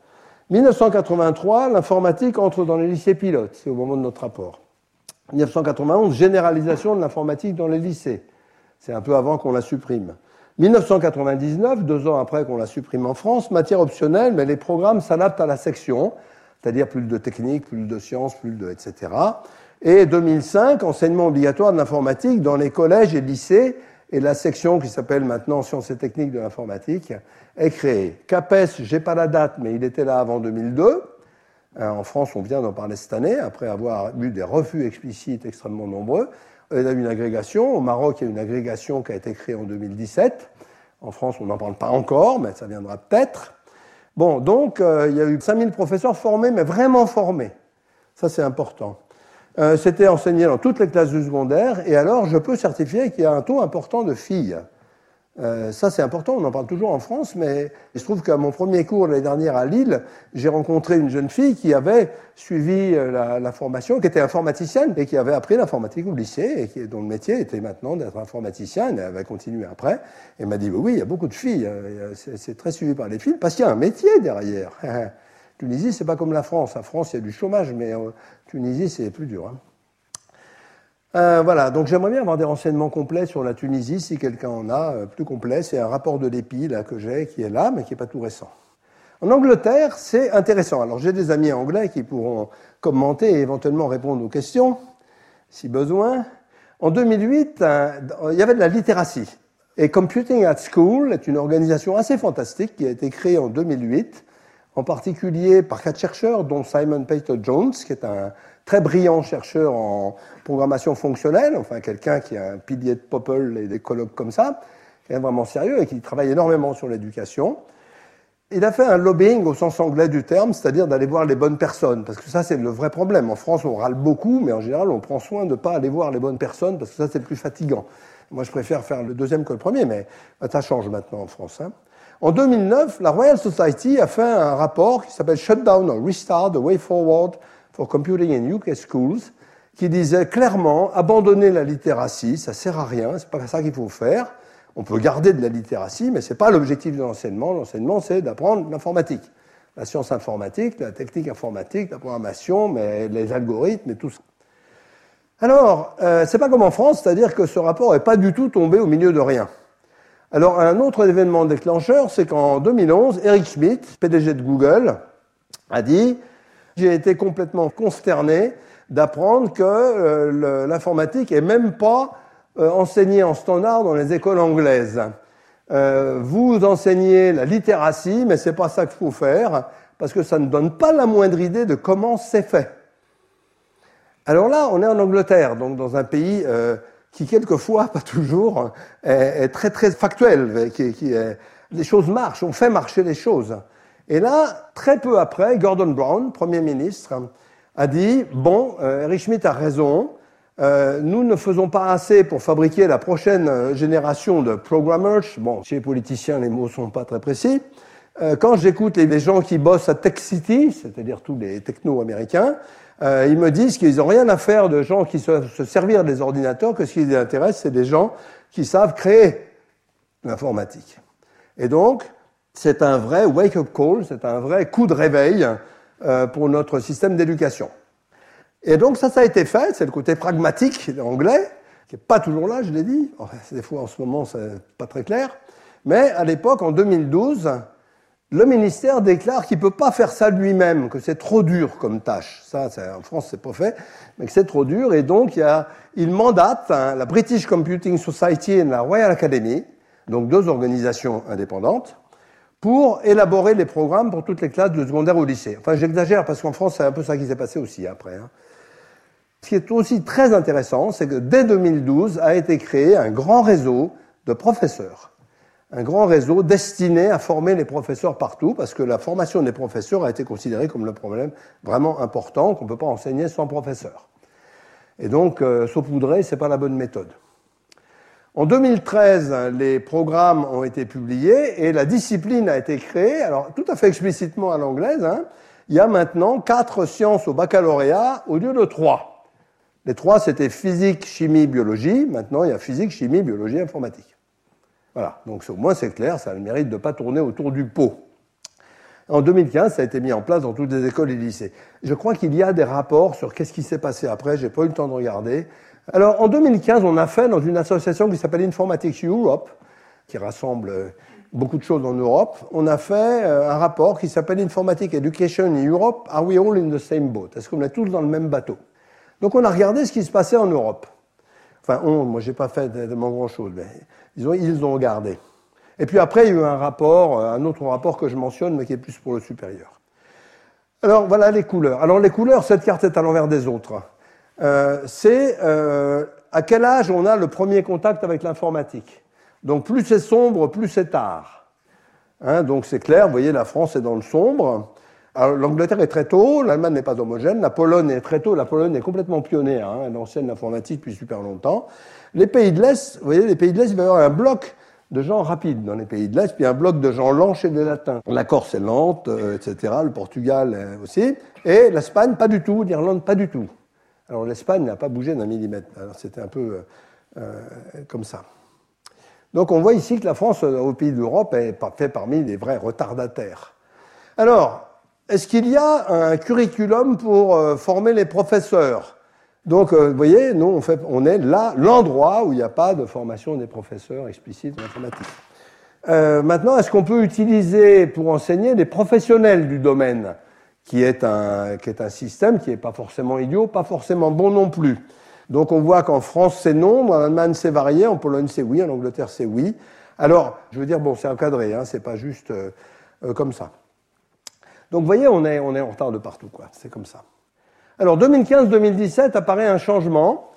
1983, l'informatique entre dans les lycées pilotes, c'est au moment de notre rapport. 1991, généralisation de l'informatique dans les lycées. C'est un peu avant qu'on la supprime. 1999, 2 ans après qu'on la supprime en France, matière optionnelle, mais les programmes s'adaptent à la section, c'est-à-dire plus de technique, plus de sciences, plus de etc. Et 2005, enseignement obligatoire de l'informatique dans les collèges et lycées, et la section qui s'appelle maintenant Sciences et techniques de l'informatique est créée. CAPES, j'ai pas la date, mais il était là avant 2002. En France, on vient d'en parler cette année, après avoir eu des refus explicites extrêmement nombreux. Il y a eu une agrégation. Au Maroc, il y a une agrégation qui a été créée en 2017. En France, on n'en parle pas encore, mais ça viendra peut-être. Bon, donc, il y a eu 5000 professeurs formés, mais vraiment formés. Ça, c'est important. C'était enseigné dans toutes les classes du secondaire, et alors, je peux certifier qu'il y a un taux important de filles. Ça, c'est important, on en parle toujours en France, mais il se trouve qu'à mon premier cours l'année dernière à Lille, j'ai rencontré une jeune fille qui avait suivi la formation, qui était informaticienne et qui avait appris l'informatique au lycée et dont le métier était maintenant d'être informaticien. Elle avait continué après. Elle m'a dit oui, il y a beaucoup de filles, c'est très suivi par les filles parce qu'il y a un métier derrière. Tunisie, c'est pas comme la France. En France, il y a du chômage, mais Tunisie, c'est plus dur. Hein. Voilà, donc j'aimerais bien avoir des renseignements complets sur la Tunisie, si quelqu'un en a, plus complet. C'est un rapport de l'EPI là, que j'ai, qui est là, mais qui n'est pas tout récent. En Angleterre, c'est intéressant. Alors j'ai des amis anglais qui pourront commenter et éventuellement répondre aux questions, si besoin. En 2008, il y avait de la littératie. Et Computing at School est une organisation assez fantastique qui a été créée en 2008, en particulier par 4 chercheurs, dont Simon Peyton-Jones, qui est un très brillant chercheur en programmation fonctionnelle, enfin quelqu'un qui a un pilier de Popple et des colloques comme ça, qui est vraiment sérieux et qui travaille énormément sur l'éducation. Il a fait un lobbying au sens anglais du terme, c'est-à-dire d'aller voir les bonnes personnes, parce que ça c'est le vrai problème. En France on râle beaucoup, mais en général on prend soin de ne pas aller voir les bonnes personnes, parce que ça c'est le plus fatigant. Moi je préfère faire le deuxième que le premier, mais ça change maintenant en France. En 2009, la Royal Society a fait un rapport qui s'appelle Shutdown or Restart, The Way Forward for Computing in UK Schools, qui disait clairement, abandonner la littératie, ça sert à rien, c'est pas ça qu'il faut faire. On peut garder de la littératie, mais c'est pas l'objectif de l'enseignement. L'enseignement, c'est d'apprendre l'informatique. La science informatique, la technique informatique, la programmation, mais les algorithmes et tout ça. Alors, c'est pas comme en France, c'est-à-dire que ce rapport n'est pas du tout tombé au milieu de rien. Alors, un autre événement déclencheur, c'est qu'en 2011, Eric Schmidt, PDG de Google, a dit « J'ai été complètement consterné d'apprendre que l'informatique n'est même pas enseignée en standard dans les écoles anglaises. Vous enseignez la littératie, mais ce n'est pas ça qu'il faut faire, parce que ça ne donne pas la moindre idée de comment c'est fait. » Alors là, on est en Angleterre, donc dans un pays qui quelquefois, pas toujours, est très très factuel. Les choses marchent, on fait marcher les choses. Et là, très peu après, Gordon Brown, Premier ministre, a dit « Bon, Eric Schmidt a raison, nous ne faisons pas assez pour fabriquer la prochaine génération de programmers. » Bon, chez les politiciens, les mots ne sont pas très précis. Quand j'écoute les gens qui bossent à Tech City, c'est-à-dire tous les technos américains, ils me disent qu'ils n'ont rien à faire de gens qui savent se servir des ordinateurs, que ce qui les intéresse, c'est des gens qui savent créer l'informatique. Et donc, c'est un vrai wake-up call, c'est un vrai coup de réveil pour notre système d'éducation. Et donc ça a été fait, c'est le côté pragmatique anglais, qui n'est pas toujours là, je l'ai dit. Enfin, des fois, en ce moment, c'est pas très clair. Mais à l'époque, en 2012... le ministère déclare qu'il ne peut pas faire ça lui-même, que c'est trop dur comme tâche. Ça, en France, c'est pas fait, mais que c'est trop dur. Et donc, il mandate la British Computing Society et la Royal Academy, donc 2 organisations indépendantes, pour élaborer les programmes pour toutes les classes de secondaire au lycée. Enfin, j'exagère parce qu'en France, c'est un peu ça qui s'est passé aussi après. Ce qui est aussi très intéressant, c'est que dès 2012 a été créé un grand réseau de professeurs. Un grand réseau destiné à former les professeurs partout, parce que la formation des professeurs a été considérée comme le problème vraiment important, qu'on ne peut pas enseigner sans professeur. Et donc, saupoudrer, ce n'est pas la bonne méthode. En 2013, les programmes ont été publiés et la discipline a été créée, alors tout à fait explicitement à l'anglaise. Il y a maintenant 4 sciences au baccalauréat au lieu de 3. Les 3, c'était physique, chimie, biologie. Maintenant, il y a physique, chimie, biologie, informatique. Voilà, donc au moins c'est clair, ça a le mérite de ne pas tourner autour du pot. En 2015, ça a été mis en place dans toutes les écoles et lycées. Je crois qu'il y a des rapports sur qu'est-ce qui s'est passé après, je n'ai pas eu le temps de regarder. Alors en 2015, on a fait dans une association qui s'appelle Informatics Europe, qui rassemble beaucoup de choses en Europe, on a fait un rapport qui s'appelle Informatic Education in Europe, Are we all in the same boat? Est-ce qu'on est tous dans le même bateau? Donc on a regardé ce qui se passait en Europe. Enfin, moi j'ai pas fait tellement grand-chose, mais ils ont regardé. Et puis après, il y a eu un autre rapport que je mentionne, mais qui est plus pour le supérieur. Alors voilà les couleurs. Alors les couleurs, cette carte est à l'envers des autres. C'est à quel âge on a le premier contact avec l'informatique. Donc plus c'est sombre, plus c'est tard. Donc c'est clair, vous voyez, la France est dans le sombre. Alors, l'Angleterre est très tôt, l'Allemagne n'est pas homogène, la Pologne est très tôt, la Pologne est complètement pionnière, elle enseigne l'informatique depuis super longtemps. Les pays de l'Est, vous voyez, les pays de l'Est, il va y avoir un bloc de gens rapides dans les pays de l'Est, puis un bloc de gens lents chez les Latins. La Corse est lente, etc., le Portugal aussi, et l'Espagne pas du tout, l'Irlande pas du tout. Alors l'Espagne n'a pas bougé d'un millimètre, alors c'était un peu comme ça. Donc on voit ici que la France, au pays d'Europe, est fait parmi les vrais retardataires. Alors, est-ce qu'il y a un curriculum pour former les professeurs? Donc, vous voyez, nous, on est là, l'endroit où il n'y a pas de formation des professeurs explicite en informatique. Maintenant, est-ce qu'on peut utiliser pour enseigner des professionnels du domaine, qui est un système qui n'est pas forcément idiot, pas forcément bon non plus. Donc, on voit qu'en France, c'est non, en Allemagne, c'est varié, en Pologne, c'est oui, en Angleterre, c'est oui. Alors, je veux dire, bon, c'est encadré, hein, c'est pas juste comme ça. Donc, vous voyez, on est en retard de partout, quoi. C'est comme ça. Alors, 2015-2017 apparaît un changement.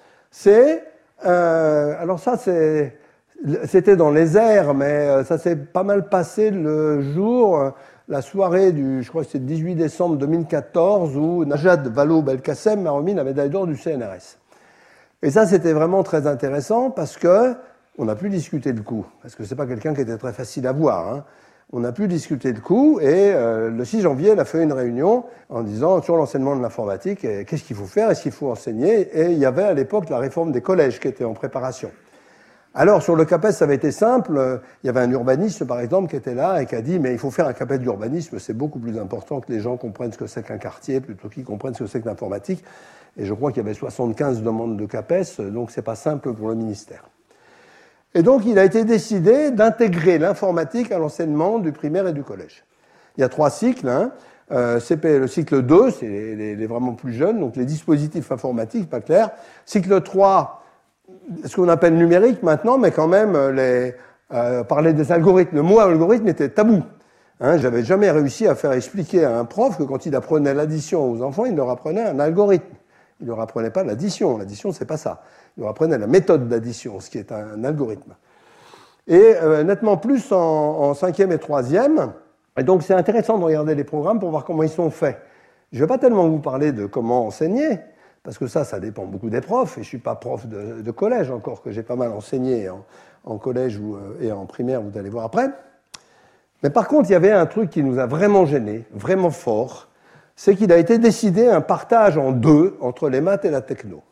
Alors ça, c'était dans les airs, mais ça s'est pas mal passé le jour, la soirée je crois que c'était le 18 décembre 2014, où Najat Vallaud-Belkacem m'a remis la médaille d'or du CNRS. Et ça, c'était vraiment très intéressant parce que on a pu discuter le coup, parce que c'est pas quelqu'un qui était très facile à voir, hein. On a pu discuter le coup et le 6 janvier, elle a fait une réunion en disant sur l'enseignement de l'informatique, qu'est-ce qu'il faut faire, est-ce qu'il faut enseigner? Et il y avait à l'époque la réforme des collèges qui était en préparation. Alors sur le CAPES, ça avait été simple. Il y avait un urbaniste, par exemple, qui était là et qui a dit mais il faut faire un CAPES d'urbanisme, c'est beaucoup plus important que les gens comprennent ce que c'est qu'un quartier plutôt qu'ils comprennent ce que c'est que l'informatique. Et je crois qu'il y avait 75 demandes de CAPES, donc c'est pas simple pour le ministère. Et donc, il a été décidé d'intégrer l'informatique à l'enseignement du primaire et du collège. Il y a 3 cycles. Hein. Le cycle 2, c'est les vraiment plus jeunes, donc les dispositifs informatiques, pas clair. Cycle 3, ce qu'on appelle numérique maintenant, mais quand même, parler des algorithmes. Le mot algorithme était tabou. Hein, j'avais jamais réussi à faire expliquer à un prof que quand il apprenait l'addition aux enfants, il leur apprenait un algorithme. Il ne leur apprenait pas l'addition. L'addition, c'est pas ça. Il leur apprenait la méthode d'addition, ce qui est un algorithme. Et nettement plus en 5e et 3e. Et donc, c'est intéressant de regarder les programmes pour voir comment ils sont faits. Je ne vais pas tellement vous parler de comment enseigner, parce que ça dépend beaucoup des profs. Et je ne suis pas prof de collège encore, que j'ai pas mal enseigné en collège et en primaire, vous allez voir après. Mais par contre, il y avait un truc qui nous a vraiment gênés, vraiment fort, c'est qu'il a été décidé un partage en 2 entre les maths et la techno.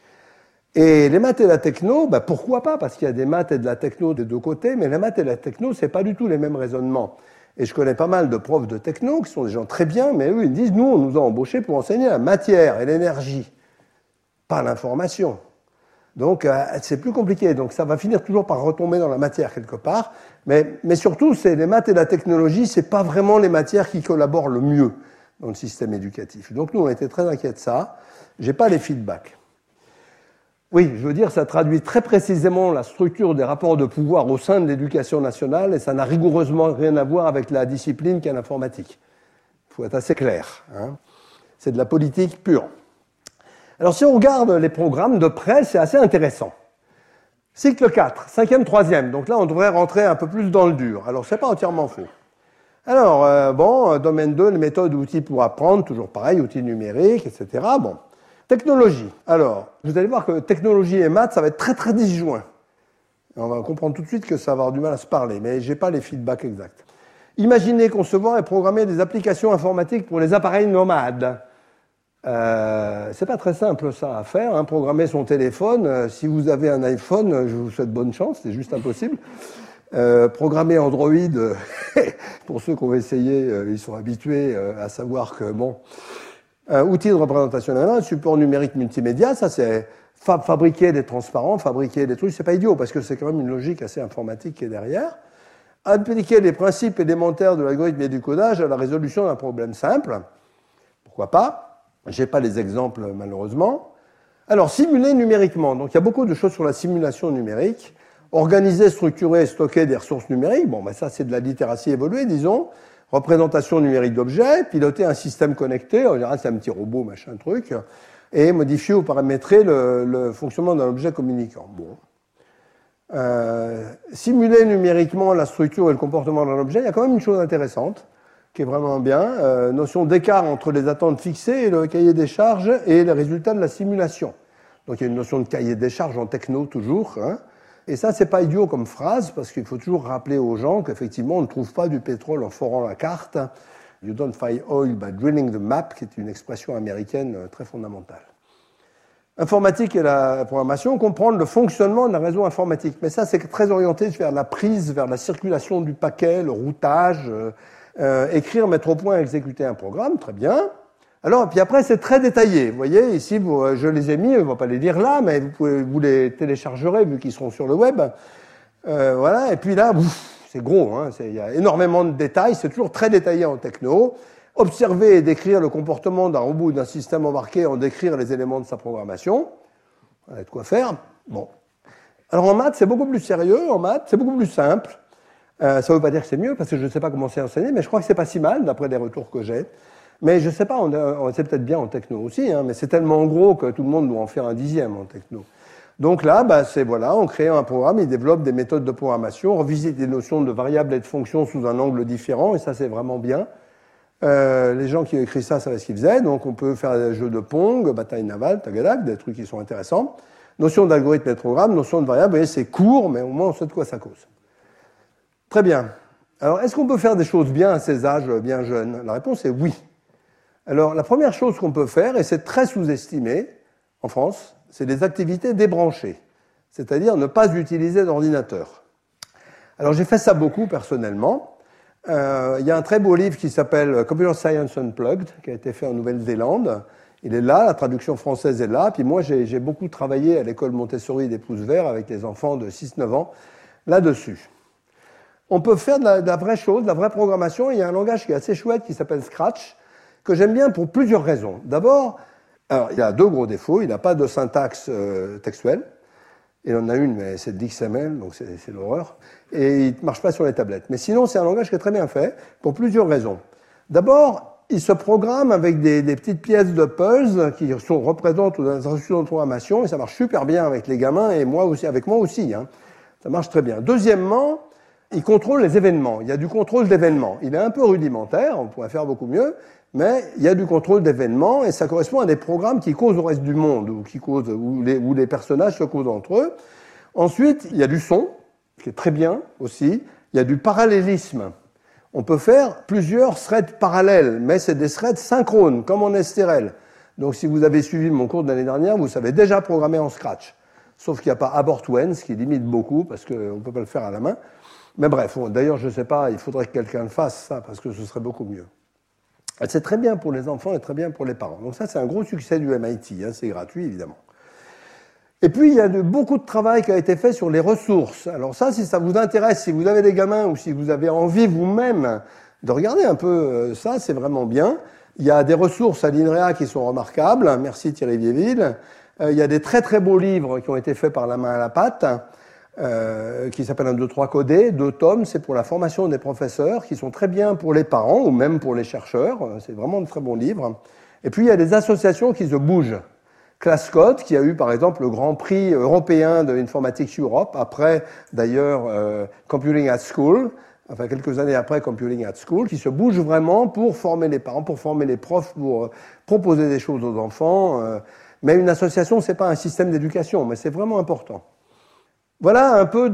Et les maths et la techno, pourquoi pas? Parce qu'il y a des maths et de la techno des deux côtés, mais les maths et la techno, c'est pas du tout les mêmes raisonnements. Et je connais pas mal de profs de techno qui sont des gens très bien, mais eux, ils disent, nous, on nous a embauchés pour enseigner la matière et l'énergie, pas l'information. Donc, c'est plus compliqué. Donc, ça va finir toujours par retomber dans la matière quelque part. Mais surtout, c'est les maths et la technologie, c'est pas vraiment les matières qui collaborent le mieux dans le système éducatif. Donc, nous, on était très inquiets de ça. J'ai pas les feedbacks. Oui, je veux dire, ça traduit très précisément la structure des rapports de pouvoir au sein de l'éducation nationale et ça n'a rigoureusement rien à voir avec la discipline qu'est l'informatique. Il faut être assez clair. Hein. C'est de la politique pure. Alors, si on regarde les programmes de près, c'est assez intéressant. Cycle 4, 5e, 3e. Donc là, on devrait rentrer un peu plus dans le dur. Alors, c'est pas entièrement faux. Alors, domaine 2, les méthodes, outils pour apprendre, toujours pareil, outils numériques, etc. Bon. Technologie. Alors, vous allez voir que technologie et maths, ça va être très très disjoint. On va comprendre tout de suite que ça va avoir du mal à se parler, mais je n'ai pas les feedbacks exacts. Imaginez, concevoir et programmer des applications informatiques pour les appareils nomades. C'est pas très simple ça à faire, hein. Programmer son téléphone. Si vous avez un iPhone, je vous souhaite bonne chance, c'est juste impossible. Programmer Android, pour ceux qui ont essayé, ils sont habitués à savoir que bon. Outils de représentation, support numérique multimédia, ça c'est fabriquer des transparents, fabriquer des trucs, c'est pas idiot parce que c'est quand même une logique assez informatique qui est derrière. Appliquer les principes élémentaires de l'algorithme et du codage à la résolution d'un problème simple, pourquoi pas? J'ai pas les exemples malheureusement. Alors simuler numériquement, donc il y a beaucoup de choses sur la simulation numérique. Organiser, structurer et stocker des ressources numériques, bon ça c'est de la littératie évoluée disons. Représentation numérique d'objets, piloter un système connecté, en général c'est un petit robot, machin truc, et modifier ou paramétrer le fonctionnement d'un objet communicant. Bon. Simuler numériquement la structure et le comportement d'un objet, il y a quand même une chose intéressante, qui est vraiment bien, notion d'écart entre les attentes fixées et le cahier des charges et les résultats de la simulation. Donc il y a une notion de cahier des charges en techno toujours, hein. Et ça, c'est pas idiot comme phrase, parce qu'il faut toujours rappeler aux gens qu'effectivement, on ne trouve pas du pétrole en forant la carte. You don't find oil by drilling the map, qui est une expression américaine très fondamentale. Informatique et la programmation, comprendre le fonctionnement d'un réseau informatique. Mais ça, c'est très orienté vers la prise, vers la circulation du paquet, le routage, écrire, mettre au point, exécuter un programme, très bien. Alors, puis après, c'est très détaillé. Vous voyez, ici, je les ai mis, on ne va pas les lire là, mais vous les téléchargerez vu qu'ils seront sur le web. Voilà, et puis là, c'est gros, hein, il y a énormément de détails, c'est toujours très détaillé en techno. Observer et décrire le comportement d'un robot ou d'un système embarqué, en décrire les éléments de sa programmation. On a de quoi faire. Bon. Alors en maths, c'est beaucoup plus sérieux, en maths, c'est beaucoup plus simple. Ça ne veut pas dire que c'est mieux, parce que je ne sais pas comment c'est enseigné, mais je crois que c'est pas si mal, d'après les retours que j'ai. Mais je ne sais pas, c'est peut-être bien en techno aussi, hein, mais c'est tellement gros que tout le monde doit en faire un dixième en techno. Donc là, on crée un programme, il développe des méthodes de programmation, on revisite des notions de variables et de fonctions sous un angle différent, et ça c'est vraiment bien. Les gens qui ont écrit ça savaient ce qu'ils faisaient, donc on peut faire des jeux de Pong, bataille navale, tagadak, des trucs qui sont intéressants. Notion d'algorithme et de programme, notion de variable, vous voyez, c'est court, mais au moins on sait de quoi ça cause. Très bien. Alors, est-ce qu'on peut faire des choses bien à ces âges bien jeunes? La réponse est oui. Alors, la première chose qu'on peut faire, et c'est très sous-estimé en France, c'est des activités débranchées, c'est-à-dire ne pas utiliser d'ordinateur. Alors, j'ai fait ça beaucoup personnellement. Il y a un très beau livre qui s'appelle Computer Science Unplugged, qui a été fait en Nouvelle-Zélande. Il est là, la traduction française est là. Puis moi, j'ai beaucoup travaillé à l'école Montessori des Pouces Verts avec les enfants de 6-9 ans là-dessus. On peut faire de la vraie chose, de la vraie programmation. Il y a un langage qui est assez chouette qui s'appelle Scratch, que j'aime bien pour plusieurs raisons. D'abord, il a deux gros défauts. Il n'a pas de syntaxe textuelle. Il en a une, mais c'est de l'XML, donc c'est l'horreur. Et il ne marche pas sur les tablettes. Mais sinon, c'est un langage qui est très bien fait, pour plusieurs raisons. D'abord, il se programme avec des petites pièces de puzzle qui représentent des instructions de programmation, et ça marche super bien avec les gamins, et moi aussi, avec moi aussi. Hein. Ça marche très bien. Deuxièmement, il contrôle les événements. Il y a du contrôle d'événements. Il est un peu rudimentaire, on pourrait faire beaucoup mieux, mais il y a du contrôle d'événements, et ça correspond à des programmes qui causent au reste du monde, où les personnages se causent entre eux. Ensuite, il y a du son, qui est très bien aussi. Il y a du parallélisme. On peut faire plusieurs threads parallèles, mais c'est des threads synchrones, comme en STRL. Donc si vous avez suivi mon cours de l'année dernière, vous savez déjà programmer en Scratch. Sauf qu'il n'y a pas abort-when, ce qui limite beaucoup, parce qu'on ne peut pas le faire à la main. Mais bref, d'ailleurs, je ne sais pas, il faudrait que quelqu'un le fasse, ça, parce que ce serait beaucoup mieux. C'est très bien pour les enfants et très bien pour les parents. Donc ça, c'est un gros succès du MIT, hein, c'est gratuit, évidemment. Et puis, il y a beaucoup de travail qui a été fait sur les ressources. Alors ça, si ça vous intéresse, si vous avez des gamins ou si vous avez envie vous-même de regarder un peu ça, c'est vraiment bien. Il y a des ressources à l'INREA qui sont remarquables. Merci Thierry Vieville. Il y a des très très beaux livres qui ont été faits par la main à la pâte, qui s'appellent 1, 2, 3 codé, 2 tomes. C'est pour la formation des professeurs, qui sont très bien pour les parents ou même pour les chercheurs. C'est vraiment de très bons livres. Et puis, il y a des associations qui se bougent. ClassCode, qui a eu par exemple le Grand Prix européen de Informatics Europe, après d'ailleurs Computing at School, enfin quelques années après Computing at School, qui se bouge vraiment pour former les parents, pour former les profs, pour proposer des choses aux enfants. Mais une association, c'est pas un système d'éducation, mais c'est vraiment important. Voilà un peu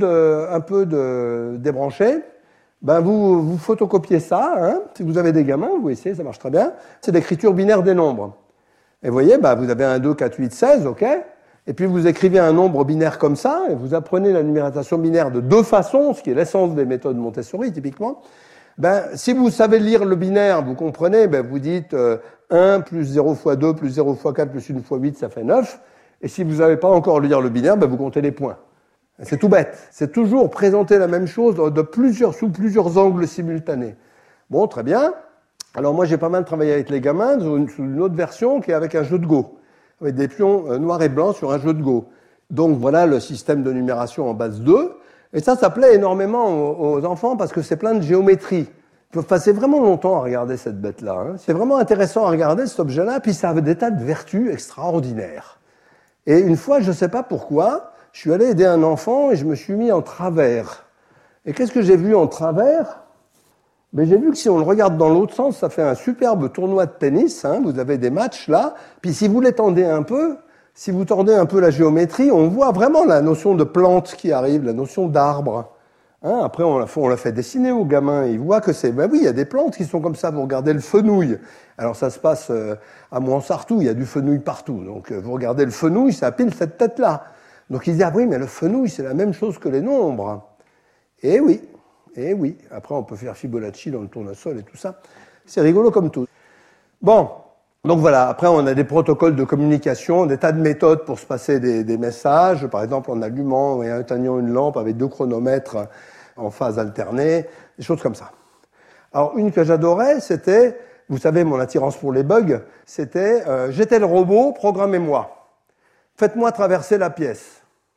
de débranché. Ben vous photocopiez ça, hein. Si vous avez des gamins, vous essayez, ça marche très bien. C'est l'écriture binaire des nombres. Et vous voyez, vous avez 1, 2, 4, 8, 16, ok? Et puis vous écrivez un nombre binaire comme ça, et vous apprenez la numérisation binaire de deux façons, ce qui est l'essence des méthodes Montessori, typiquement. Si vous savez lire le binaire, vous comprenez, vous dites 1 plus 0 fois 2 plus 0 fois 4 plus 1 fois 8, ça fait 9. Et si vous n'avez pas encore lire le binaire, vous comptez les points. C'est tout bête. C'est toujours présenter la même chose sous plusieurs angles simultanés. Bon, très bien. Alors moi, j'ai pas mal travaillé avec les gamins sous une autre version qui est avec un jeu de Go, avec des pions noirs et blancs sur un jeu de Go. Donc voilà le système de numération en base 2. Et ça plaît énormément aux enfants parce que c'est plein de géométrie. Ils peuvent passer vraiment longtemps à regarder cette bête-là. Hein. C'est vraiment intéressant à regarder cet objet-là, puis ça a des tas de vertus extraordinaires. Et une fois, je ne sais pas pourquoi, je suis allé aider un enfant et je me suis mis en travers. Et qu'est-ce que j'ai vu en travers ? J'ai vu que si on le regarde dans l'autre sens, ça fait un superbe tournoi de tennis. Hein, vous avez des matchs là. Puis si vous les tendez un peu, si vous tordez un peu la géométrie, on voit vraiment la notion de plante qui arrive, la notion d'arbre. Hein, après, on l'a fait dessiner aux gamins. Ils voient que c'est... oui, il y a des plantes qui sont comme ça. Vous regardez le fenouil. Alors ça se passe à Mouansartou, il y a du fenouil partout. Donc vous regardez le fenouil, ça pile cette tête-là. Donc ils disent, ah oui, mais le fenouil, c'est la même chose que les nombres. Eh oui. Et oui, après on peut faire Fibonacci dans le tournesol et tout ça. C'est rigolo comme tout. Bon, Donc voilà, après on a des protocoles de communication, des tas de méthodes pour se passer des messages, par exemple en allumant et en éteignant une lampe avec 2 chronomètres en phase alternée, des choses comme ça. Alors une que j'adorais, c'était, vous savez mon attirance pour les bugs, c'était j'étais le robot, programmez-moi. Faites-moi traverser la pièce.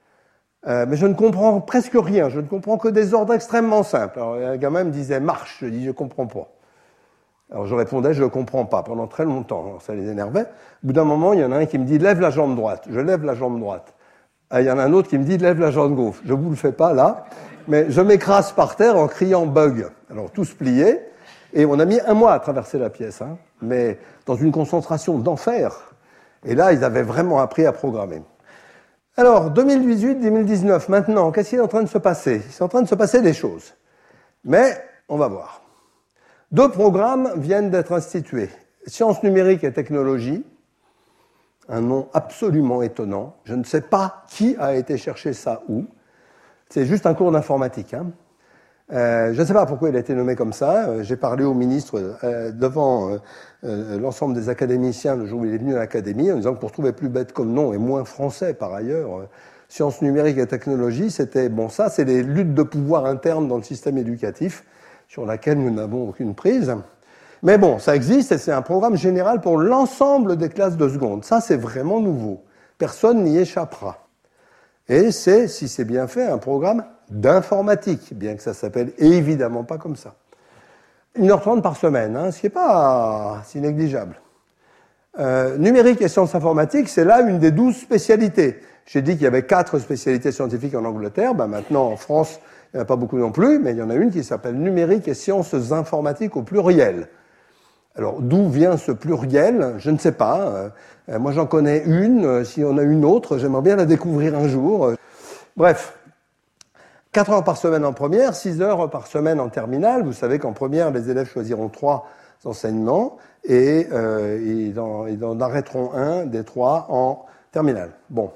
Mais je ne comprends presque rien, je ne comprends que des ordres extrêmement simples. Alors un gamin me disait marche, je dis je comprends pas. Alors je répondais je ne comprends pas pendant très longtemps, alors, ça les énervait. Au bout d'un moment, il y en a un qui me dit lève la jambe droite, je lève la jambe droite. Il y en a un autre qui me dit lève la jambe gauche, je vous le fais pas là, mais je m'écrase par terre en criant bug. Alors tous pliés, et on a mis 1 mois à traverser la pièce, hein, mais dans une concentration d'enfer. Et là, ils avaient vraiment appris à programmer. Alors, 2018-2019, maintenant, qu'est-ce qui est en train de se passer? Il est en train de se passer des choses. Mais, on va voir. 2 programmes viennent d'être institués. Sciences numériques et technologies, un nom absolument étonnant. Je ne sais pas qui a été chercher ça où. C'est juste un cours d'informatique, hein. Je ne sais pas pourquoi il a été nommé comme ça. J'ai parlé au ministre devant l'ensemble des académiciens le jour où il est venu à l'académie en disant que pour trouver plus bête comme nom et moins français par ailleurs, sciences numériques et technologies, c'était bon, ça c'est les luttes de pouvoir internes dans le système éducatif sur laquelle nous n'avons aucune prise. Mais bon, ça existe et c'est un programme général pour l'ensemble des classes de seconde. Ça c'est vraiment nouveau. Personne n'y échappera. Et c'est, si c'est bien fait, un programme d'informatique, bien que ça s'appelle évidemment pas comme ça. 1h30 par semaine, hein, ce qui n'est pas si négligeable. Numérique et sciences informatiques, c'est là une des 12 spécialités. J'ai dit qu'il y avait 4 spécialités scientifiques en Angleterre, ben maintenant en France, il n'y en a pas beaucoup non plus, mais il y en a une qui s'appelle numérique et sciences informatiques au pluriel. Alors, d'où vient ce pluriel? Je ne sais pas. Moi, j'en connais une. Si on a une autre, j'aimerais bien la découvrir un jour. Bref, 4 heures par semaine en première, 6 heures par semaine en terminale. Vous savez qu'en première, les élèves choisiront 3 enseignements et ils en arrêteront un des 3 en terminale. Bon.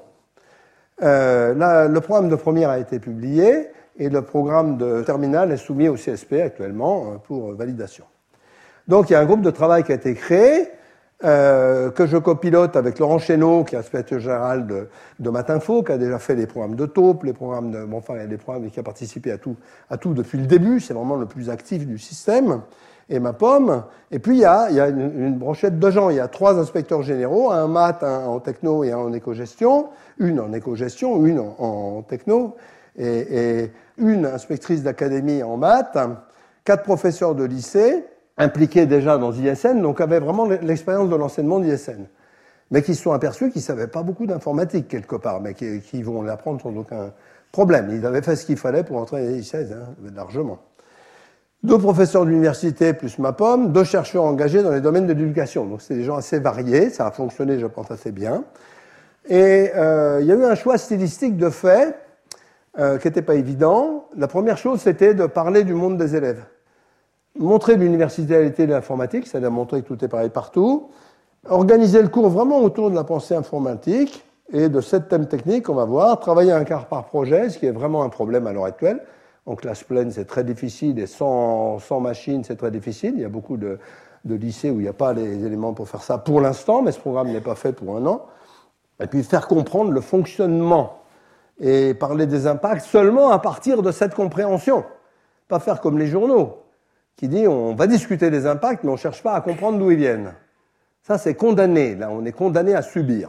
Là, le programme de première a été publié et le programme de terminale est soumis au CSP actuellement pour validation. Donc, il y a un groupe de travail qui a été créé, que je copilote avec Laurent Chénaud, qui est inspecteur général de Matinfo, qui a déjà fait les programmes de taupe, les programmes de, bon, enfin, il y a des programmes qui a participé à tout depuis le début, c'est vraiment le plus actif du système, et ma pomme. Et puis, il y a une brochette de gens. Il y a 3 inspecteurs généraux, un maths, un en techno et un en éco-gestion, une en éco-gestion, une en techno, et une inspectrice d'académie en maths, 4 professeurs de lycée, impliqués déjà dans ISN, donc avaient vraiment l'expérience de l'enseignement d'ISN, mais qui se sont aperçus qu'ils ne savaient pas beaucoup d'informatique quelque part, mais qui vont l'apprendre sans aucun problème. Ils avaient fait ce qu'il fallait pour entrer à l'ISN, hein, largement. 2 professeurs d'université plus ma pomme, 2 chercheurs engagés dans les domaines de l'éducation. Donc c'est des gens assez variés, ça a fonctionné, je pense, assez bien. Et il y a eu un choix stylistique de fait qui n'était pas évident. La première chose, c'était de parler du monde des élèves. Montrer l'universalité de l'informatique, c'est-à-dire montrer que tout est pareil partout, organiser le cours vraiment autour de la pensée informatique et de 7 thèmes techniques qu'on va voir, travailler un quart par projet, ce qui est vraiment un problème à l'heure actuelle. En classe pleine, c'est très difficile et sans machine, c'est très difficile. Il y a beaucoup de lycées où il n'y a pas les éléments pour faire ça pour l'instant, mais ce programme n'est pas fait pour 1 an. Et puis faire comprendre le fonctionnement et parler des impacts seulement à partir de cette compréhension. Pas faire comme les journaux, qui dit on va discuter des impacts, mais on ne cherche pas à comprendre d'où ils viennent. Ça, c'est condamné. Là, on est condamné à subir.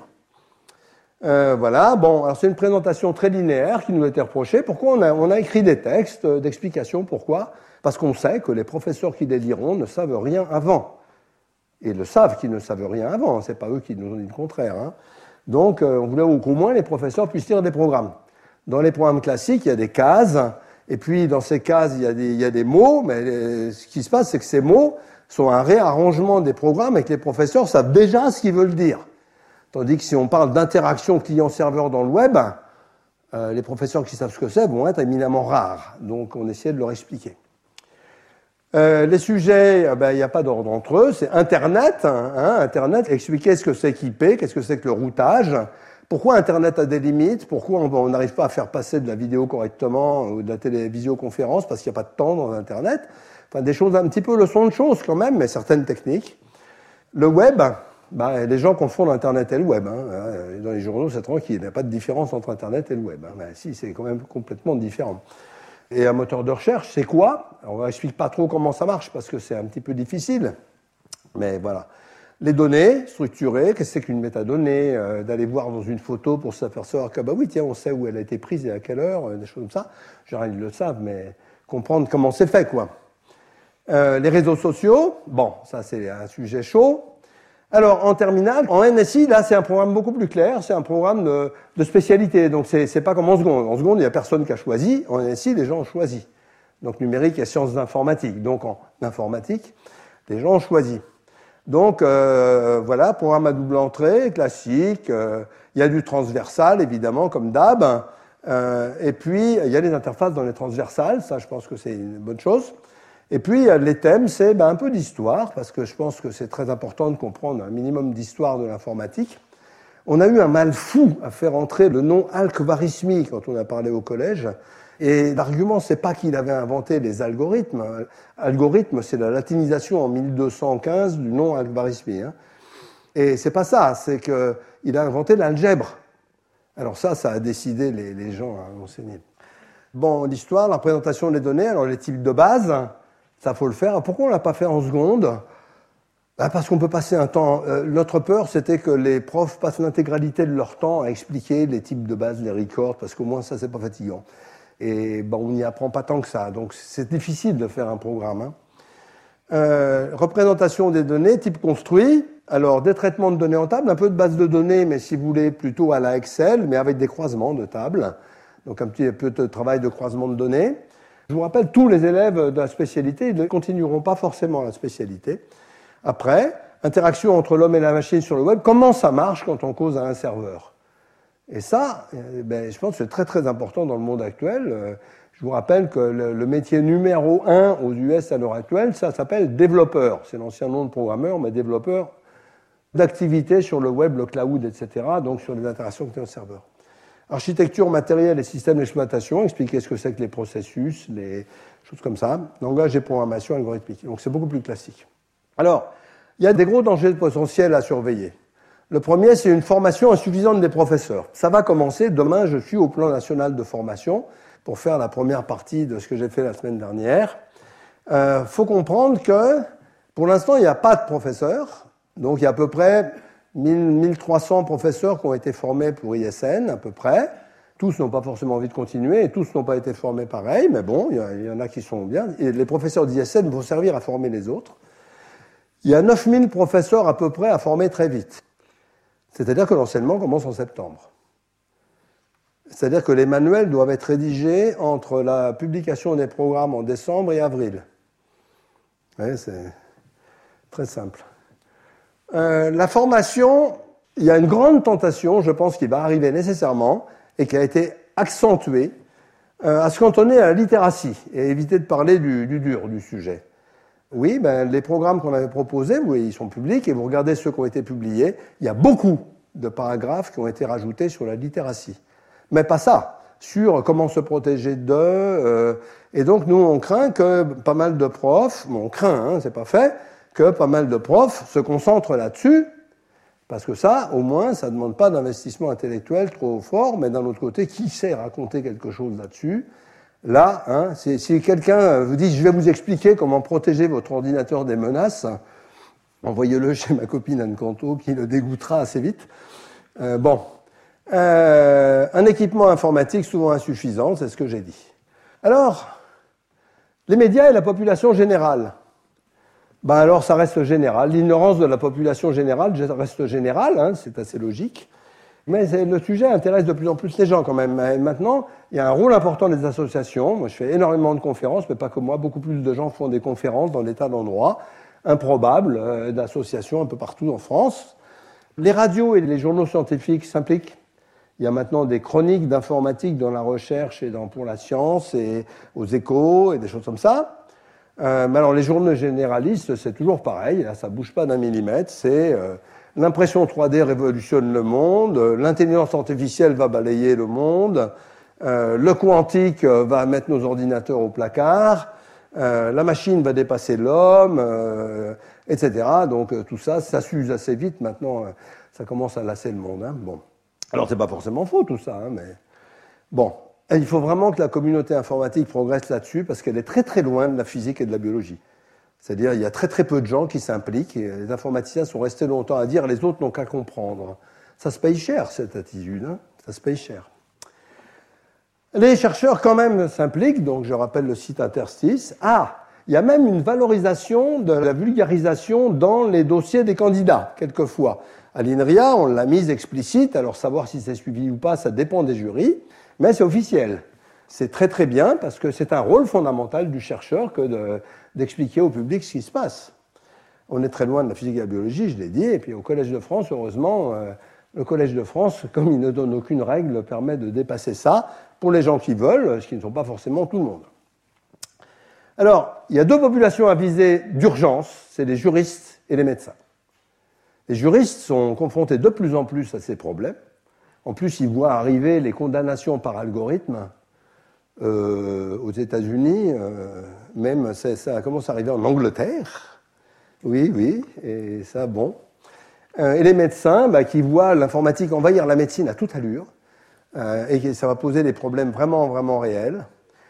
Voilà. Bon, alors c'est une présentation très linéaire qui nous a été reprochée. Pourquoi on a écrit des textes d'explication? Pourquoi? Parce qu'on sait que les professeurs qui les liront ne savent rien avant. Et le savent qu'ils ne savent rien avant. C'est pas eux qui nous ont dit le contraire, hein. Donc, on voulait qu'au moins les professeurs puissent lire des programmes. Dans les programmes classiques, il y a des cases. Et puis, dans ces cases, il y a des mots, mais ce qui se passe, c'est que ces mots sont un réarrangement des programmes et que les professeurs savent déjà ce qu'ils veulent dire. Tandis que si on parle d'interaction client-serveur dans le web, les professeurs qui savent ce que c'est vont être éminemment rares. Donc, on essayait de leur expliquer. Les sujets, il n'y a pas d'ordre entre eux. C'est Internet. Internet, expliquer ce que c'est qu'IP, qu'est-ce que c'est que le routage. Pourquoi Internet a des limites? Pourquoi on n'arrive pas à faire passer de la vidéo correctement ou de la télévisioconférence parce qu'il n'y a pas de temps dans Internet? Enfin, des choses un petit peu leçons de choses quand même, mais certaines techniques. Le web, Les gens confondent Internet et le web. Dans les journaux, c'est tranquille, il n'y a pas de différence entre Internet et le web. Si, c'est quand même complètement différent. Et un moteur de recherche, c'est quoi? Alors, on n'explique pas trop comment ça marche parce que c'est un petit peu difficile. Mais voilà. Les données structurées, qu'est-ce que c'est qu'une métadonnée? D'aller voir dans une photo pour s'apercevoir que, oui, tiens, on sait où elle a été prise et à quelle heure, des choses comme ça. Généralement, ils le savent, mais comprendre comment c'est fait, quoi. Les réseaux sociaux, ça, c'est un sujet chaud. Alors, en terminale, en NSI, là, c'est un programme beaucoup plus clair, c'est un programme de spécialité. Donc, c'est pas comme en seconde. En seconde, il n'y a personne qui a choisi. En NSI, les gens ont choisi. Donc, numérique et sciences d'informatique. Donc, en informatique, les gens ont choisi. Donc, voilà, programme à double entrée, classique. Il y a du transversal, évidemment, comme d'hab. Et puis, il y a les interfaces dans les transversales. Ça, je pense que c'est une bonne chose. Et puis, les thèmes, c'est un peu d'histoire, parce que je pense que c'est très important de comprendre un minimum d'histoire de l'informatique. On a eu un mal fou à faire entrer le nom algorithmie quand on a parlé au collège. Et l'argument, c'est pas qu'il avait inventé les algorithmes. Algorithme, c'est la latinisation en 1215 du nom algorithmie. Et c'est pas ça, c'est qu'il a inventé l'algèbre. Alors ça a décidé les gens à enseigner. Bon, l'histoire, la représentation des données, alors les types de base, ça faut le faire. Pourquoi on l'a pas fait en seconde? Parce qu'on peut passer un temps. Notre peur, c'était que les profs passent l'intégralité de leur temps à expliquer les types de base, les records, parce qu'au moins ça, c'est pas fatigant. Et on n'y apprend pas tant que ça. Donc c'est difficile de faire un programme. Représentation des données, type construit. Alors des traitements de données en table, un peu de base de données, mais si vous voulez, plutôt à la Excel, mais avec des croisements de tables. Donc un petit peu de travail de croisement de données. Je vous rappelle, tous les élèves de la spécialité, ils ne continueront pas forcément la spécialité. Après, interaction entre l'homme et la machine sur le web, comment ça marche quand on cause à un serveur? Et ça, je pense que c'est très très important dans le monde actuel. Je vous rappelle que le métier numéro 1 aux US à l'heure actuelle, ça s'appelle développeur. C'est l'ancien nom de programmeur, mais développeur d'activités sur le web, le cloud, etc., donc sur les interactions avec le serveur. Architecture matérielle et système d'exploitation, expliquer ce que c'est que les processus, les choses comme ça. Langage et programmation algorithmique. Donc c'est beaucoup plus classique. Alors, il y a des gros dangers potentiels à surveiller. Le premier, c'est une formation insuffisante des professeurs. Ça va commencer. Demain, je suis au plan national de formation pour faire la première partie de ce que j'ai fait la semaine dernière. Faut comprendre que, pour l'instant, il n'y a pas de professeurs. Donc, il y a à peu près 1300 professeurs qui ont été formés pour ISN, à peu près. Tous n'ont pas forcément envie de continuer et tous n'ont pas été formés pareil, mais bon, il y en a qui sont bien. Et les professeurs d'ISN vont servir à former les autres. Il y a 9000 professeurs à peu près à former très vite. C'est-à-dire que l'enseignement commence en septembre. C'est-à-dire que les manuels doivent être rédigés entre la publication des programmes en décembre et avril. Ouais, c'est très simple. La formation, il y a une grande tentation, je pense, qui va arriver nécessairement et qui a été accentuée à se cantonner à la littératie et éviter de parler du dur du sujet. Oui, les programmes qu'on avait proposés, vous voyez, ils sont publics et vous regardez ceux qui ont été publiés, il y a beaucoup de paragraphes qui ont été rajoutés sur la littératie. Mais pas ça, sur comment se protéger d'eux. Et donc, nous, on craint que pas mal de profs, on craint, c'est pas fait, que pas mal de profs se concentrent là-dessus, parce que ça, au moins, ça ne demande pas d'investissement intellectuel trop fort, mais d'un autre côté, qui sait raconter quelque chose là-dessus? Là, si quelqu'un vous dit « je vais vous expliquer comment protéger votre ordinateur des menaces », envoyez-le chez ma copine Anne Canto, qui le dégoûtera assez vite. Un équipement informatique souvent insuffisant, c'est ce que j'ai dit. Alors, les médias et la population générale. Alors ça reste général. L'ignorance de la population générale reste générale, c'est assez logique. Mais le sujet intéresse de plus en plus les gens quand même. Et maintenant, il y a un rôle important des associations. Moi, je fais énormément de conférences, mais pas que moi. Beaucoup plus de gens font des conférences dans des tas d'endroits improbables, d'associations un peu partout en France. Les radios et les journaux scientifiques s'impliquent. Il y a maintenant des chroniques d'informatique dans la recherche et pour la science et aux échos et des choses comme ça. Mais alors les journaux généralistes, c'est toujours pareil, là ça bouge pas d'un millimètre, c'est l'impression 3D révolutionne le monde, l'intelligence artificielle va balayer le monde, le quantique va mettre nos ordinateurs au placard, la machine va dépasser l'homme, etc. Donc tout ça, ça s'use assez vite. Maintenant, ça commence à lasser le monde. Hein. Bon. Alors, c'est pas forcément faux tout ça, hein, mais bon. Et il faut vraiment que la communauté informatique progresse là-dessus parce qu'elle est très très loin de la physique et de la biologie. C'est-à-dire, il y a très très peu de gens qui s'impliquent et les informaticiens sont restés longtemps à dire les autres n'ont qu'à comprendre. Ça se paye cher, cette attitude. Hein. Ça se paye cher. Les chercheurs, quand même, s'impliquent. Donc, je rappelle le site Interstice. Il y a même une valorisation de la vulgarisation dans les dossiers des candidats, quelquefois. À l'INRIA, on l'a mise explicite. Alors, savoir si c'est suivi ou pas, ça dépend des jurys. Mais c'est officiel. C'est très très bien parce que c'est un rôle fondamental du chercheur que d'expliquer au public ce qui se passe. On est très loin de la physique et de la biologie, je l'ai dit, et puis au Collège de France, heureusement, le Collège de France, comme il ne donne aucune règle, permet de dépasser ça pour les gens qui veulent, ce qui ne sont pas forcément tout le monde. Alors, il y a deux populations à viser d'urgence, c'est les juristes et les médecins. Les juristes sont confrontés de plus en plus à ces problèmes. En plus, ils voient arriver les condamnations par algorithme aux États-Unis, même ça commence à arriver en Angleterre. Oui, et ça, bon. Et les médecins qui voient l'informatique envahir la médecine à toute allure, et que ça va poser des problèmes vraiment, vraiment réels.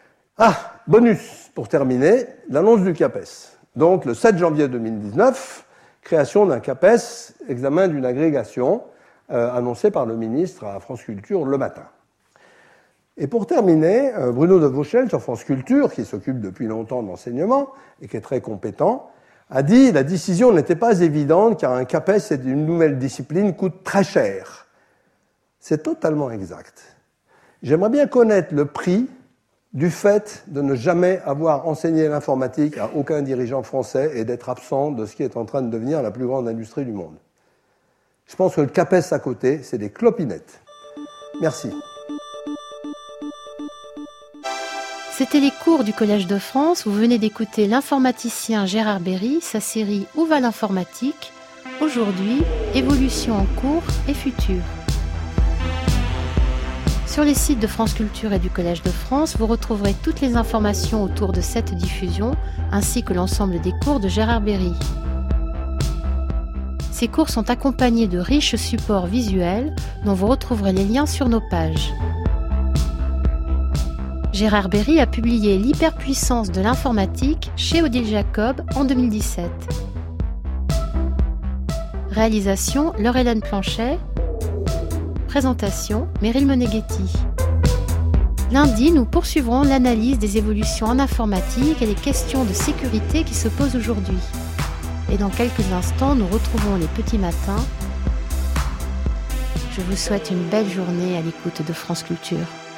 Bonus, pour terminer, l'annonce du CAPES. Donc, le 7 janvier 2019, création d'un CAPES, examen d'une agrégation, annoncé par le ministre à France Culture le matin. Et pour terminer, Bruno de Vauchel, sur France Culture, qui s'occupe depuis longtemps d'enseignement et qui est très compétent, a dit « La décision n'était pas évidente car un CAPES et une nouvelle discipline coûte très cher. » C'est totalement exact. J'aimerais bien connaître le prix du fait de ne jamais avoir enseigné l'informatique à aucun dirigeant français et d'être absent de ce qui est en train de devenir la plus grande industrie du monde. Je pense que le CAPES à côté, c'est des clopinettes. Merci. C'était les cours du Collège de France. Vous venez d'écouter l'informaticien Gérard Berry, sa série Où va l'informatique ? Aujourd'hui, évolution en cours et futur. Sur les sites de France Culture et du Collège de France, vous retrouverez toutes les informations autour de cette diffusion, ainsi que l'ensemble des cours de Gérard Berry. Ces cours sont accompagnés de riches supports visuels dont vous retrouverez les liens sur nos pages. Gérard Berry a publié L'hyperpuissance de l'informatique chez Odile Jacob en 2017. Réalisation Laure-Hélène Planchet. Présentation Meryl Moneghetti. Lundi, nous poursuivrons l'analyse des évolutions en informatique et les questions de sécurité qui se posent aujourd'hui. Et dans quelques instants, nous retrouvons les petits matins. Je vous souhaite une belle journée à l'écoute de France Culture.